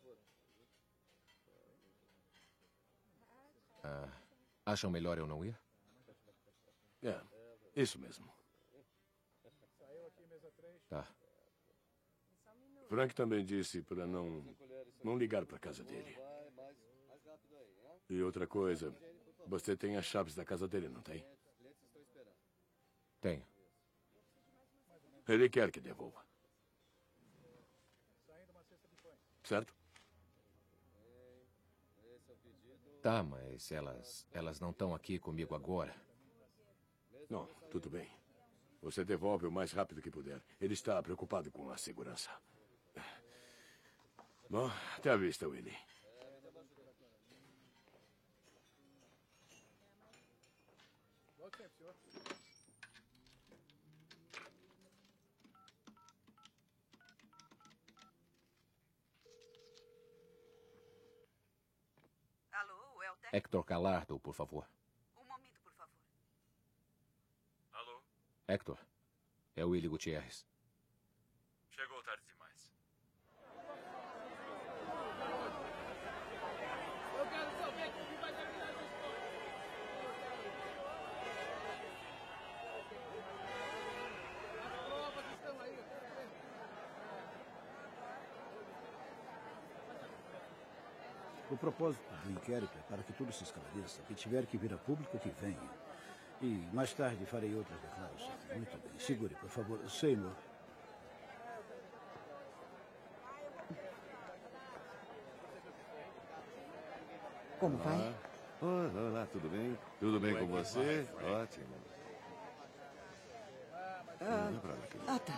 Speaker 5: Acham melhor eu não ir?
Speaker 15: É, isso mesmo.
Speaker 5: Tá.
Speaker 15: Frank também disse para não ligar para casa dele. E outra coisa, você tem as chaves da casa dele, não tem?
Speaker 5: Tenho.
Speaker 15: Ele quer que devolva. Certo?
Speaker 5: Tá, mas elas não estão aqui comigo agora.
Speaker 15: Não, tudo bem. Você devolve o mais rápido que puder. Ele está preocupado com a segurança. Bom, até a vista, Willie.
Speaker 5: Hector Calardo, por favor.
Speaker 18: Um momento, por favor.
Speaker 16: Alô?
Speaker 5: Hector, é o Willie Gutierrez.
Speaker 16: Chegou tarde demais.
Speaker 10: Eu quero saber quem vai terminar essa história. As provas estão aí.
Speaker 19: O propósito do inquérito é para que tudo se esclareça. Que tiver que vir a público, que venha. E mais tarde farei outras declarações. Muito bem. Segure, por favor. Seymour.
Speaker 4: Como vai?
Speaker 11: Olá, tudo bem? Tudo bem com você? Ótimo.
Speaker 4: Tá.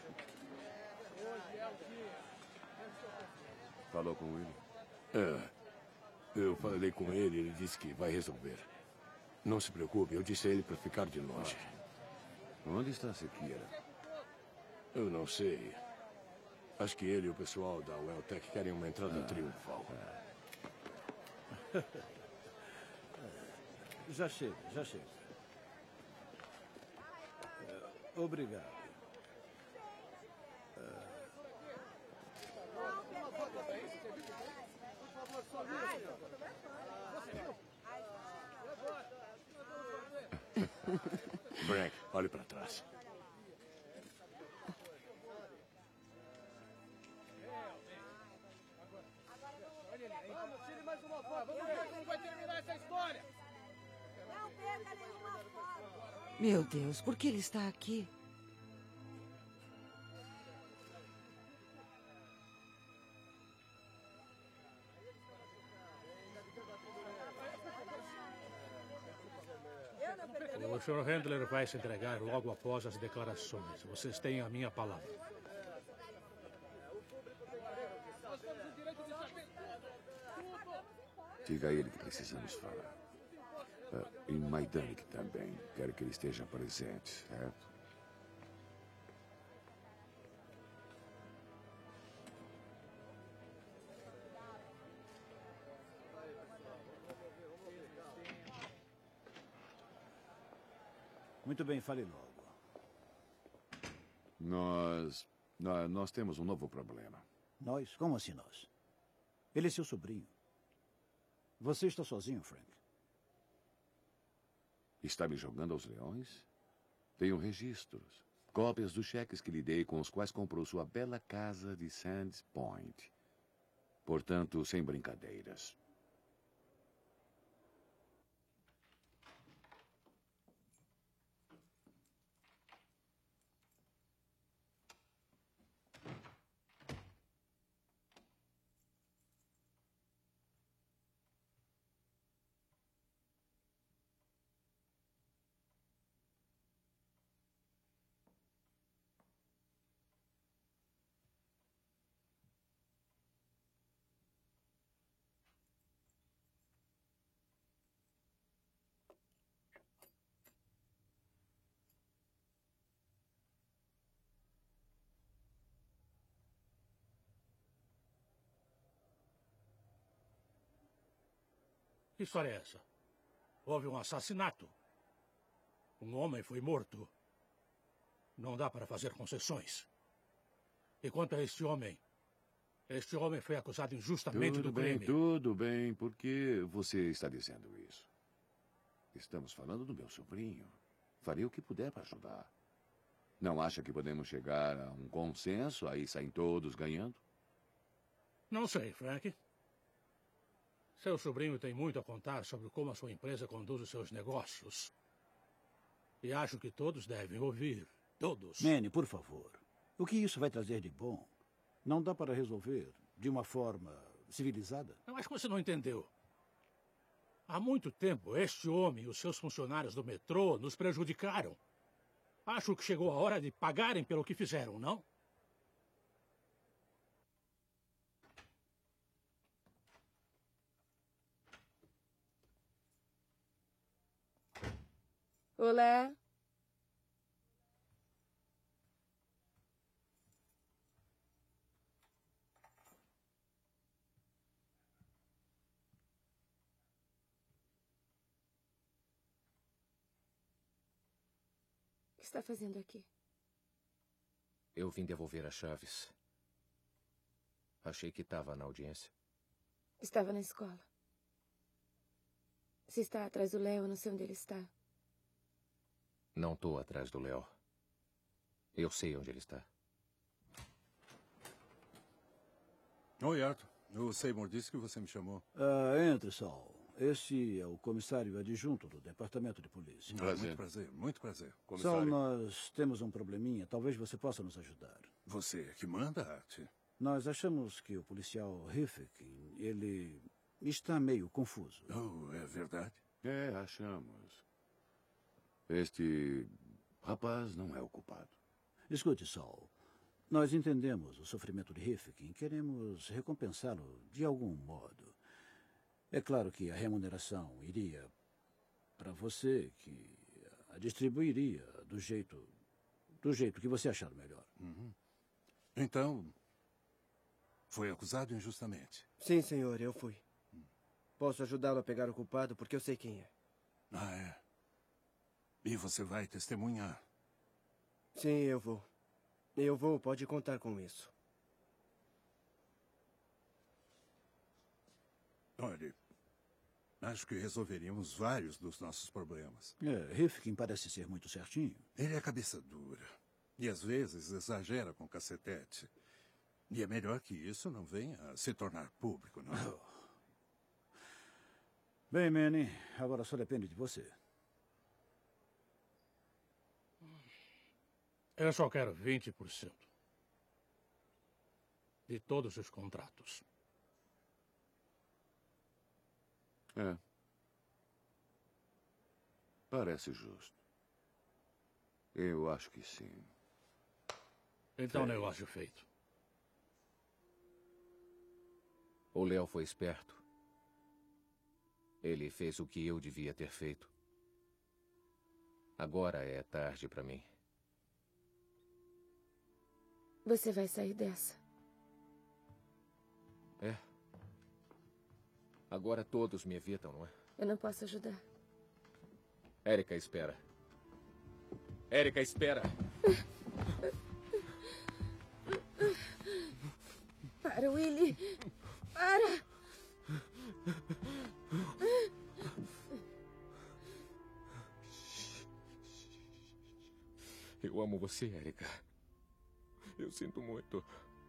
Speaker 11: Falou com ele?
Speaker 15: Eu falei com ele, ele disse que vai resolver. Não se preocupe, eu disse a ele para ficar de longe.
Speaker 11: Onde está a Sequeira?
Speaker 15: Eu não sei. Acho que ele e o pessoal da Welltec querem uma entrada triunfal.
Speaker 19: Já chega, já chega. Obrigado.
Speaker 15: Frank, olhe para trás.
Speaker 10: Vamos, tire mais uma foto. Vamos ver como vai terminar essa história.
Speaker 3: Não perca nenhuma foto.
Speaker 4: Meu Deus, por que ele está aqui?
Speaker 7: O Sr. Handler vai se entregar logo após as declarações. Vocês têm a minha palavra.
Speaker 11: Diga a ele que precisamos falar. E Majdanek também. Quero que ele esteja presente, certo?
Speaker 19: Muito bem, fale logo.
Speaker 11: Nós temos um novo problema.
Speaker 19: Nós? Como assim nós? Ele é seu sobrinho. Você está sozinho, Frank?
Speaker 11: Está me jogando aos leões? Tenho registros. Cópias dos cheques que lhe dei com os quais comprou sua bela casa de Sands Point. Portanto, sem brincadeiras.
Speaker 7: Que história é essa? Houve um assassinato. Um homem foi morto. Não dá para fazer concessões. E quanto a este homem foi acusado injustamente do crime.
Speaker 11: Tudo bem. Por que você está dizendo isso? Estamos falando do meu sobrinho. Farei o que puder para ajudar. Não acha que podemos chegar a um consenso, aí saem todos ganhando?
Speaker 7: Não sei, Frank. Seu sobrinho tem muito a contar sobre como a sua empresa conduz os seus negócios. E acho que todos devem ouvir. Todos.
Speaker 19: Manny, por favor. O que isso vai trazer de bom? Não dá para resolver de uma forma civilizada?
Speaker 7: Eu acho que você não entendeu. Há muito tempo, este homem e os seus funcionários do metrô nos prejudicaram. Acho que chegou a hora de pagarem pelo que fizeram, não?
Speaker 3: Olá. O que está fazendo aqui?
Speaker 5: Eu vim devolver as chaves. Achei que estava na audiência.
Speaker 3: Estava na escola. Se está atrás do Léo, eu não sei onde ele está.
Speaker 5: Não estou atrás do Léo. Eu sei onde ele está.
Speaker 12: Oi, Arthur. O Seymour disse que você me chamou.
Speaker 19: Entre, Saul. Este é o comissário adjunto do Departamento de Polícia.
Speaker 12: Muito prazer, muito prazer.
Speaker 19: Saul, nós temos um probleminha. Talvez você possa nos ajudar.
Speaker 12: Você é que manda, Art.
Speaker 19: Nós achamos que o policial Rifkin, ele está meio confuso.
Speaker 12: Oh, é verdade?
Speaker 11: É, achamos. Este rapaz não é o culpado.
Speaker 19: Escute, Saul. Nós entendemos o sofrimento de Rifkin e queremos recompensá-lo de algum modo. É claro que a remuneração iria para você, que a distribuiria do jeito que você achar melhor.
Speaker 12: Uhum. Então, foi acusado injustamente?
Speaker 8: Sim, senhor, eu fui. Posso ajudá-lo a pegar o culpado porque eu sei quem é.
Speaker 12: Ah, é? E você vai testemunhar?
Speaker 8: Sim, eu vou. Eu vou, pode contar com isso.
Speaker 12: Olha, acho que resolveríamos vários dos nossos problemas.
Speaker 19: Rifkin parece ser muito certinho.
Speaker 12: Ele é cabeça dura. E às vezes exagera com o cacetete. E é melhor que isso não venha a se tornar público, não?
Speaker 19: Bem, Manny, agora só depende de você.
Speaker 7: Eu só quero 20% de todos os contratos.
Speaker 11: É. Parece justo. Eu acho que sim.
Speaker 7: Então, negócio feito.
Speaker 5: O Léo foi esperto. Ele fez o que eu devia ter feito. Agora é tarde para mim.
Speaker 3: Você vai sair dessa.
Speaker 5: É. Agora todos me evitam, não é?
Speaker 3: Eu não posso ajudar.
Speaker 5: Érica, espera. Érica, espera.
Speaker 3: Para, Willie. Para.
Speaker 5: Eu amo você, Érica. Eu sinto muito.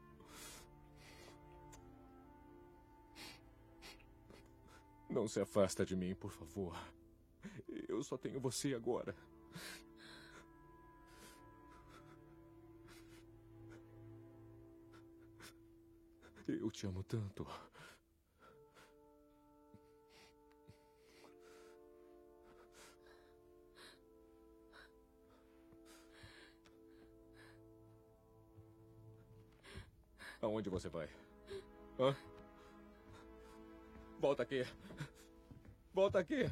Speaker 5: Não se afasta de mim, por favor. Eu só tenho você agora. Eu te amo tanto. Aonde você vai? Hã? Volta aqui. Volta aqui.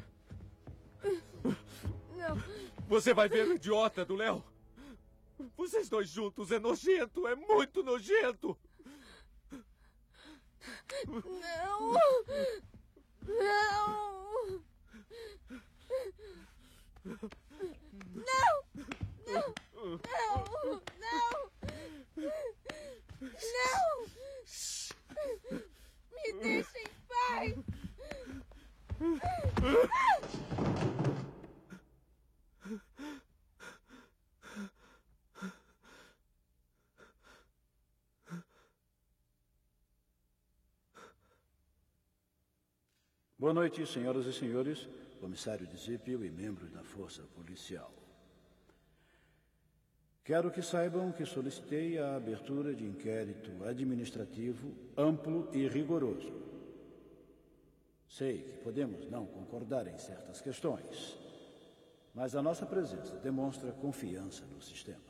Speaker 3: Não.
Speaker 5: Você vai ver o idiota do Léo. Vocês dois juntos é nojento. É muito nojento.
Speaker 3: Não. Não. Não. Não. Não. Não. Não! Me deixa em paz!
Speaker 19: Boa noite, senhoras e senhores, comissário de Zipil e membros da Força Policial. Quero que saibam que solicitei a abertura de inquérito administrativo amplo e rigoroso. Sei que podemos não concordar em certas questões, mas a nossa presença demonstra confiança no sistema.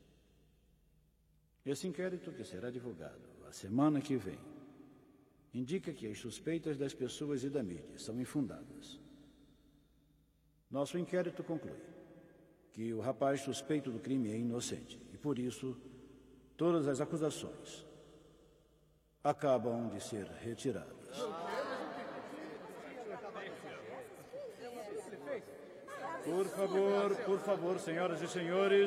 Speaker 19: Esse inquérito, que será divulgado a semana que vem, indica que as suspeitas das pessoas e da mídia são infundadas. Nosso inquérito conclui que o rapaz suspeito do crime é inocente e, por isso, todas as acusações acabam de ser retiradas. Por favor, senhoras e senhores.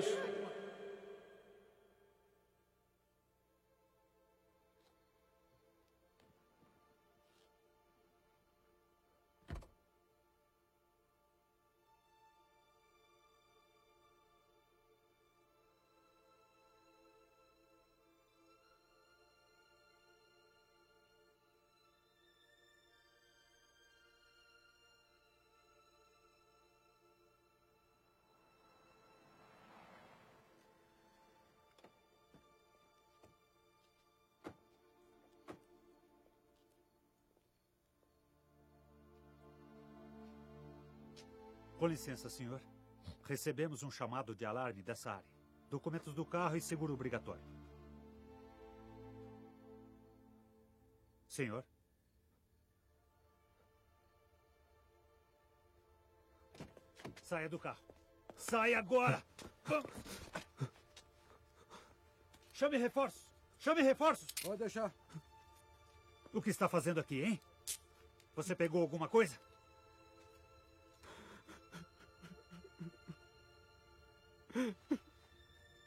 Speaker 17: Com licença, senhor. Recebemos um chamado de alarme dessa área. Documentos do carro e seguro obrigatório. Senhor? Saia do carro. Saia agora! Vamos! Chame reforços! Chame reforços!
Speaker 1: Pode deixar.
Speaker 17: O que está fazendo aqui, hein? Você pegou alguma coisa?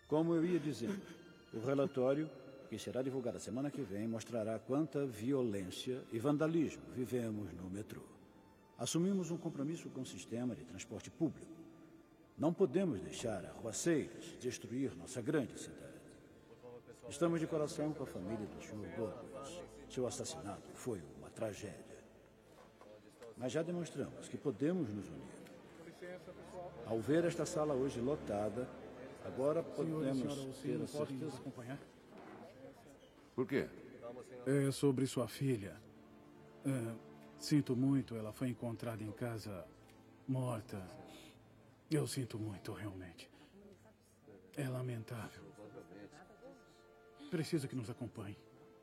Speaker 19: Como eu ia dizendo, o relatório, que será divulgado a semana que vem, mostrará quanta violência e vandalismo vivemos no metrô. Assumimos um compromisso com o sistema de transporte público. Não podemos deixar arruaceiros destruir nossa grande cidade. Estamos de coração com a família do Sr. Douglas. Seu assassinato foi uma tragédia. Mas já demonstramos que podemos nos unir. Ao ver esta sala hoje lotada, agora podemos ter a certeza...
Speaker 2: acompanhar?
Speaker 11: Por quê?
Speaker 2: É sobre sua filha. Sinto muito, ela foi encontrada em casa morta. Eu sinto muito, realmente. É lamentável. Preciso que nos acompanhe.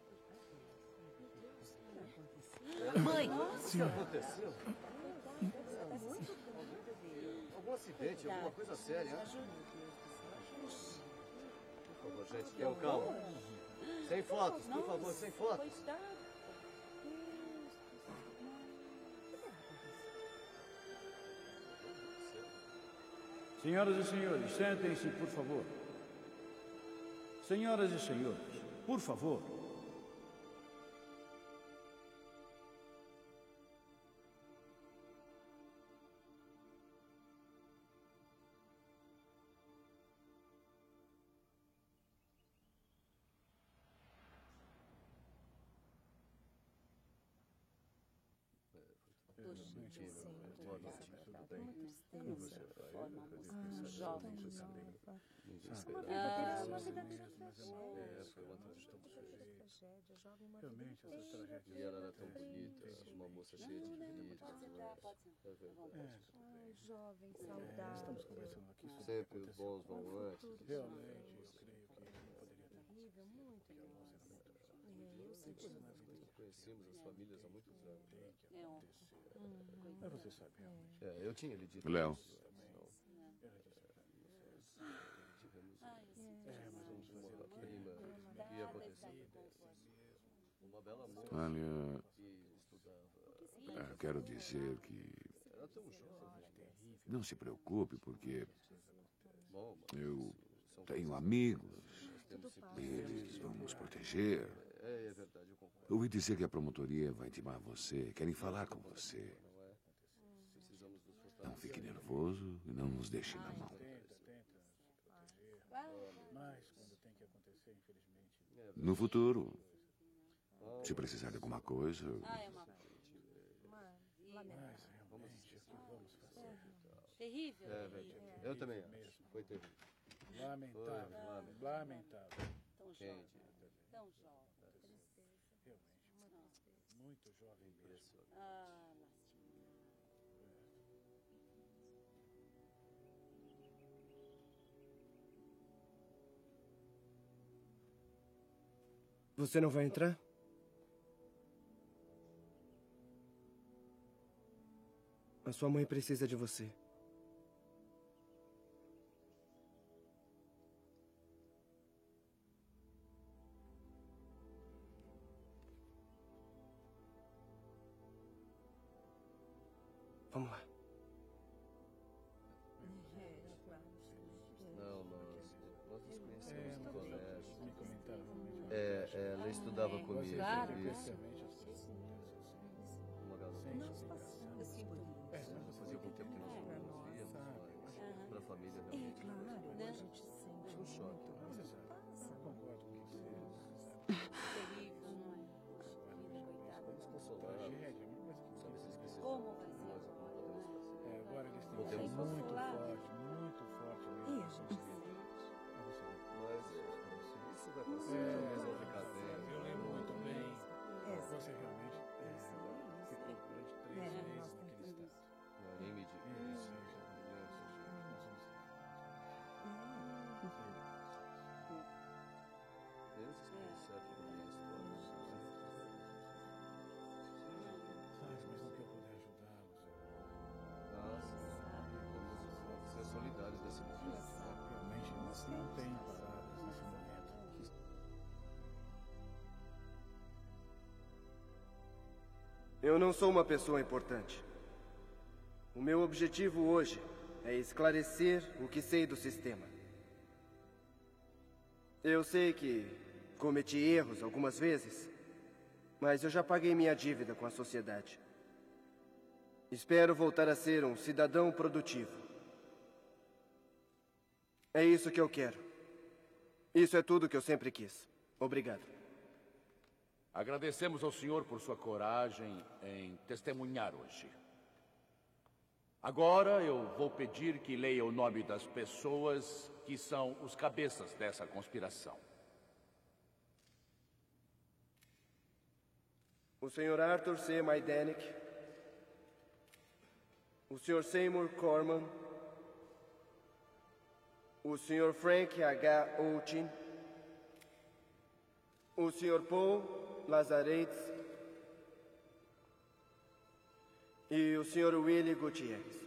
Speaker 13: Mãe!
Speaker 2: Senhora.
Speaker 13: O que aconteceu? Algum acidente, alguma coisa séria? Por favor, gente, tenham calma. Sem fotos, por favor, sem fotos.
Speaker 19: Senhoras e senhores, sentem-se, por favor. Senhoras e senhores, por favor.
Speaker 2: Realmente, essa tragédia.
Speaker 13: E ela era tão bonita, uma moça cheia de vida.
Speaker 3: Jovem, saudável.
Speaker 2: Estamos conversando aqui sobre
Speaker 13: sempre os bons vão antes.
Speaker 2: Realmente, eu creio que não poderia ter
Speaker 3: Terrível, muito
Speaker 13: Nós conhecemos as famílias há muitos anos.
Speaker 2: Mas você sabe, realmente.
Speaker 13: Eu tinha lhe dito.
Speaker 11: Léo.
Speaker 13: Uma prima que ia acontecer. Uma bela moça.
Speaker 11: Olha,
Speaker 13: que estudava.
Speaker 11: quero dizer que...
Speaker 13: Era tão jovem.
Speaker 11: Não se preocupe, porque
Speaker 13: Bom,
Speaker 11: eu tenho amigos. Eles vão nos proteger.
Speaker 13: É verdade, eu concordo.
Speaker 11: Eu ouvi dizer que a promotoria vai intimar você, querem falar com você. Não fique nervoso e não nos deixe na mão.
Speaker 2: Mas quando tem que acontecer, infelizmente.
Speaker 11: No futuro, se precisar de alguma coisa...
Speaker 3: Terrível.
Speaker 13: Eu também acho. Foi terrível.
Speaker 2: Lamentável. Lamentável.
Speaker 3: Tão jovem. Tão jovem.
Speaker 2: Realmente. Muito jovem mesmo.
Speaker 3: Ah, lastimado.
Speaker 8: Você não vai entrar? A sua mãe precisa de você. Vamos lá.
Speaker 13: Não, nós nos conhecemos no colégio.
Speaker 2: Me comentaram.
Speaker 13: Ela estudava comigo.
Speaker 3: Claro.
Speaker 13: Uma garota. Fazia algum tempo que nós não nos víamos, mas para a família realmente
Speaker 3: Claro, a gente sente
Speaker 13: um choque.
Speaker 2: Concordo com você.
Speaker 3: terrível, não é?
Speaker 13: Vamos consolar.
Speaker 2: Tragédia,
Speaker 13: Sabe, vocês precisam.
Speaker 3: Como vai ser?
Speaker 13: Nós não podemos fazer.
Speaker 2: agora eles têm
Speaker 13: Podemos
Speaker 2: muito
Speaker 13: fazer.
Speaker 2: forte mesmo.
Speaker 3: E a gente sente.
Speaker 13: Mas isso vai passar, eles vão ficar bem.
Speaker 2: Eu lembro muito bem. Você realmente ficou durante 3 meses naquele estado.
Speaker 13: Não, nem me diga isso. Deus sabe da minha história.
Speaker 2: Mas não que eu puder ajudá-los.
Speaker 13: Vamos ser solidários desse momento.
Speaker 2: Realmente, mas não tem palavras nesse momento.
Speaker 8: Eu não sou uma pessoa importante. O meu objetivo hoje é esclarecer o que sei do sistema. Eu sei que cometi erros algumas vezes, mas eu já paguei minha dívida com a sociedade. Espero voltar a ser um cidadão produtivo. É isso que eu quero. Isso é tudo que eu sempre quis. Obrigado.
Speaker 21: Agradecemos ao senhor por sua coragem em testemunhar hoje. Agora eu vou pedir que leia o nome das pessoas que são os cabeças dessa conspiração.
Speaker 8: O Sr. Arthur C. Majdanek, o Sr. Seymour Corman, o Sr. Frank H. Olchin, o Sr. Paul Lazaretes e o Sr. Willie Gutierrez.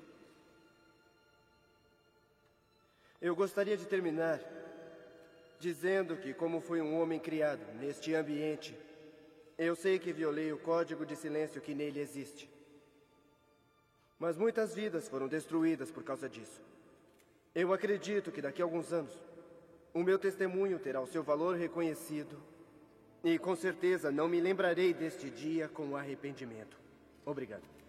Speaker 8: Eu gostaria de terminar dizendo que, como fui um homem criado neste ambiente, eu sei que violei o código de silêncio que nele existe. Mas muitas vidas foram destruídas por causa disso. Eu acredito que daqui a alguns anos, o meu testemunho terá o seu valor reconhecido e, com certeza, não me lembrarei deste dia com arrependimento. Obrigado.